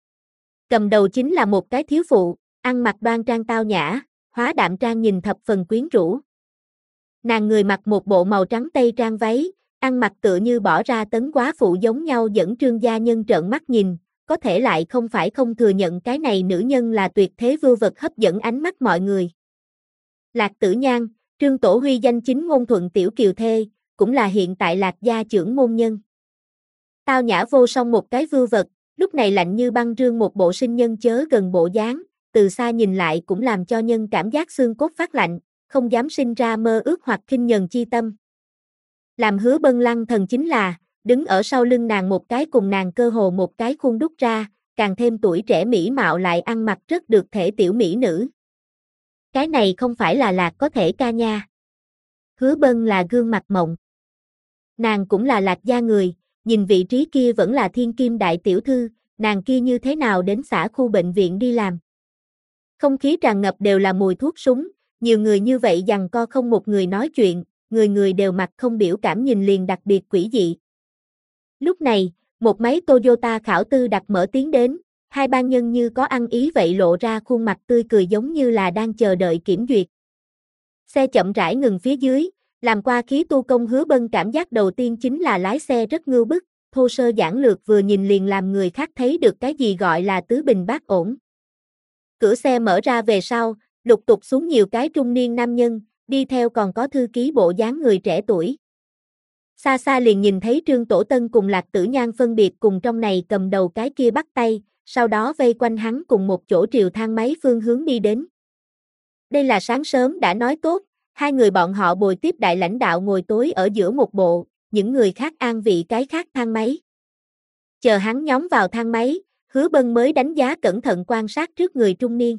Cầm đầu chính là một cái thiếu phụ, ăn mặc đoan trang tao nhã, hóa đạm trang nhìn thập phần quyến rũ. Nàng người mặc một bộ màu trắng tây trang váy, ăn mặc tựa như bỏ ra tấn quá phụ giống nhau dẫn Trương gia nhân trợn mắt nhìn, có thể lại không phải không thừa nhận cái này nữ nhân là tuyệt thế vưu vật hấp dẫn ánh mắt mọi người. Lạc Tử Nhan, Trương Tổ Huy danh chính ngôn thuận tiểu kiều thê, cũng là hiện tại Lạc gia trưởng môn nhân. Tao nhã vô song một cái vưu vật, lúc này lạnh như băng rương một bộ sinh nhân chớ gần bộ dáng, từ xa nhìn lại cũng làm cho nhân cảm giác xương cốt phát lạnh, không dám sinh ra mơ ước hoặc khinh nhờn chi tâm. Làm Hứa Bân lăng thần chính là, đứng ở sau lưng nàng một cái cùng nàng cơ hồ một cái khuôn đúc ra, càng thêm tuổi trẻ mỹ mạo lại ăn mặc rất được thể tiểu mỹ nữ. Cái này không phải là Lạc có thể ca nha. Hứa Bân là gương mặt mộng. Nàng cũng là Lạc gia người, nhìn vị trí kia vẫn là thiên kim đại tiểu thư, nàng kia như thế nào đến xã khu bệnh viện đi làm. Không khí tràn ngập đều là mùi thuốc súng, nhiều người như vậy giằng co không một người nói chuyện, người người đều mặt không biểu cảm nhìn liền đặc biệt quỷ dị. Lúc này, một máy Toyota khảo tư đặt mở tiến đến, hai ban nhân như có ăn ý vậy lộ ra khuôn mặt tươi cười giống như là đang chờ đợi kiểm duyệt. Xe chậm rãi ngừng phía dưới, làm qua khí tu công Hứa Bân cảm giác đầu tiên chính là lái xe rất ngưu bức, thô sơ giản lược vừa nhìn liền làm người khác thấy được cái gì gọi là tứ bình bát ổn. Cửa xe mở ra về sau, lục tục xuống nhiều cái trung niên nam nhân, đi theo còn có thư ký bộ dáng người trẻ tuổi. Xa xa liền nhìn thấy Trương Tổ Tân cùng Lạc Tử Nhan phân biệt cùng trong này cầm đầu cái kia bắt tay, sau đó vây quanh hắn cùng một chỗ triều thang máy phương hướng đi đến. Đây là sáng sớm đã nói tốt, hai người bọn họ bồi tiếp đại lãnh đạo ngồi tối ở giữa một bộ, những người khác an vị cái khác thang máy. Chờ hắn nhóm vào thang máy, Hứa Bân mới đánh giá cẩn thận quan sát trước người trung niên.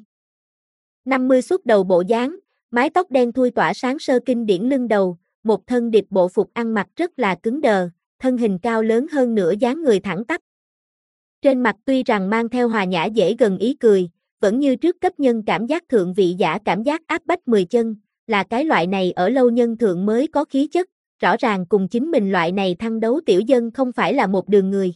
50 xuất đầu bộ dáng, mái tóc đen thui tỏa sáng sơ kinh điển lưng đầu, một thân điệp bộ phục ăn mặc rất là cứng đờ, thân hình cao lớn hơn nửa dáng người thẳng tắp. Trên mặt tuy rằng mang theo hòa nhã dễ gần ý cười, vẫn như trước cấp nhân cảm giác thượng vị giả cảm giác áp bách 10 chân, là cái loại này ở lâu nhân thượng mới có khí chất, rõ ràng cùng chính mình loại này thăng đấu tiểu dân không phải là một đường người.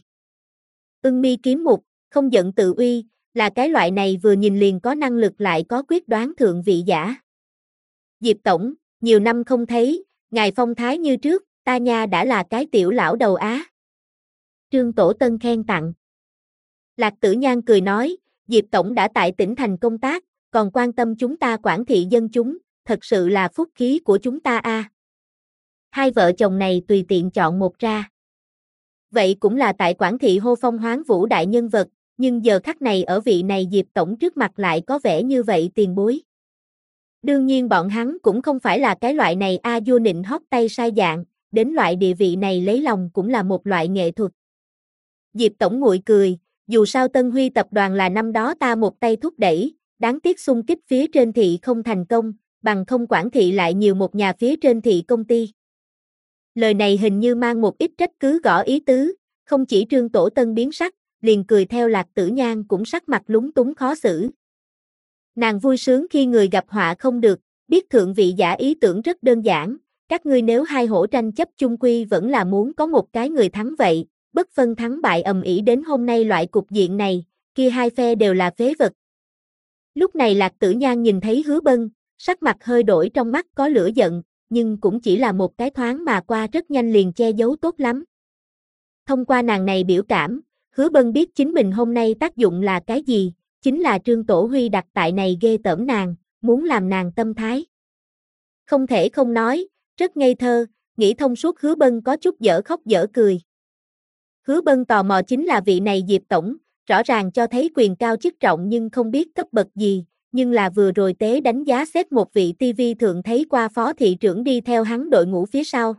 Ưng mi kiếm mục, không giận tự uy, là cái loại này vừa nhìn liền có năng lực lại có quyết đoán thượng vị giả. Diệp Tổng, nhiều năm không thấy, ngài phong thái như trước, ta nha đã là cái tiểu lão đầu á. Trương Tổ Tân khen tặng. Lạc Tử Nhan cười nói, Diệp Tổng đã tại tỉnh thành công tác, còn quan tâm chúng ta Quảng thị dân chúng, thật sự là phúc khí của chúng ta a. Hai vợ chồng này tùy tiện chọn một ra. Vậy cũng là tại Quảng thị hô phong hoán vũ đại nhân vật, nhưng giờ khắc này ở vị này Diệp Tổng trước mặt lại có vẻ như vậy tiền bối. Đương nhiên bọn hắn cũng không phải là cái loại này vua nịnh hót tay sai dạng, đến loại địa vị này lấy lòng cũng là một loại nghệ thuật. Diệp Tổng nguội cười, dù sao Tân Huy tập đoàn là năm đó ta một tay thúc đẩy, đáng tiếc xung kích phía trên thị không thành công, bằng không Quảng thị lại nhiều một nhà phía trên thị công ty. Lời này hình như mang một ít trách cứ gõ ý tứ, không chỉ Trương Tổ Tân biến sắc, liền cười theo Lạc Tử Nhan cũng sắc mặt lúng túng khó xử. Nàng vui sướng khi người gặp họa không được, biết thượng vị giả ý tưởng rất đơn giản, các ngươi nếu hai hổ tranh chấp chung quy vẫn là muốn có một cái người thắng vậy, bất phân thắng bại ầm ĩ đến hôm nay loại cục diện này, kia hai phe đều là phế vật. Lúc này Lạc Tử Nhan nhìn thấy Hứa Bân, sắc mặt hơi đổi trong mắt có lửa giận, nhưng cũng chỉ là một cái thoáng mà qua rất nhanh liền che giấu tốt lắm. Thông qua nàng này biểu cảm, Hứa Bân biết chính mình hôm nay tác dụng là cái gì, chính là Trương Tổ Huy đặt tại này ghê tởm nàng, muốn làm nàng tâm thái. Không thể không nói, rất ngây thơ, nghĩ thông suốt Hứa Bân có chút dở khóc dở cười. Hứa Bân tò mò chính là vị này Diệp Tổng, rõ ràng cho thấy quyền cao chức trọng nhưng không biết cấp bậc gì, nhưng là vừa rồi tế đánh giá xếp một vị TV thượng thấy qua phó thị trưởng đi theo hắn đội ngũ phía sau.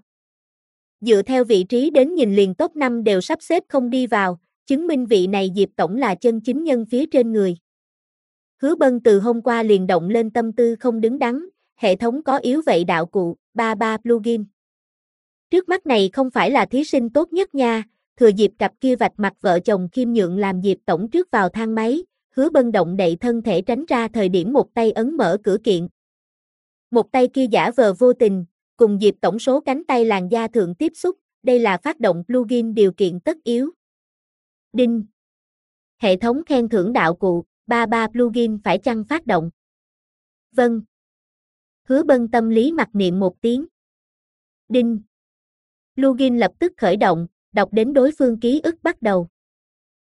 Dựa theo vị trí đến nhìn liền top 5 đều sắp xếp không đi vào, chứng minh vị này Diệp Tổng là chân chính nhân phía trên người. Hứa Bân từ hôm qua liền động lên tâm tư không đứng đắn, hệ thống có yếu vậy đạo cụ, 33 plugin. Trước mắt này không phải là thí sinh tốt nhất nha, thừa dịp cặp kia vạch mặt vợ chồng khiêm nhượng làm Diệp Tổng trước vào thang máy, Hứa Bân động đậy thân thể tránh ra thời điểm một tay ấn mở cửa kiện. Một tay kia giả vờ vô tình, Cùng dịp tổng số cánh tay làn da thượng tiếp xúc, đây là phát động plugin điều kiện tất yếu. Đinh. Hệ thống khen thưởng đạo cụ, 33 plugin phải chăng phát động? Vâng. Hứa Bân tâm lý mặc niệm một tiếng. Đinh. Plugin lập tức khởi động, đọc đến đối phương ký ức bắt đầu.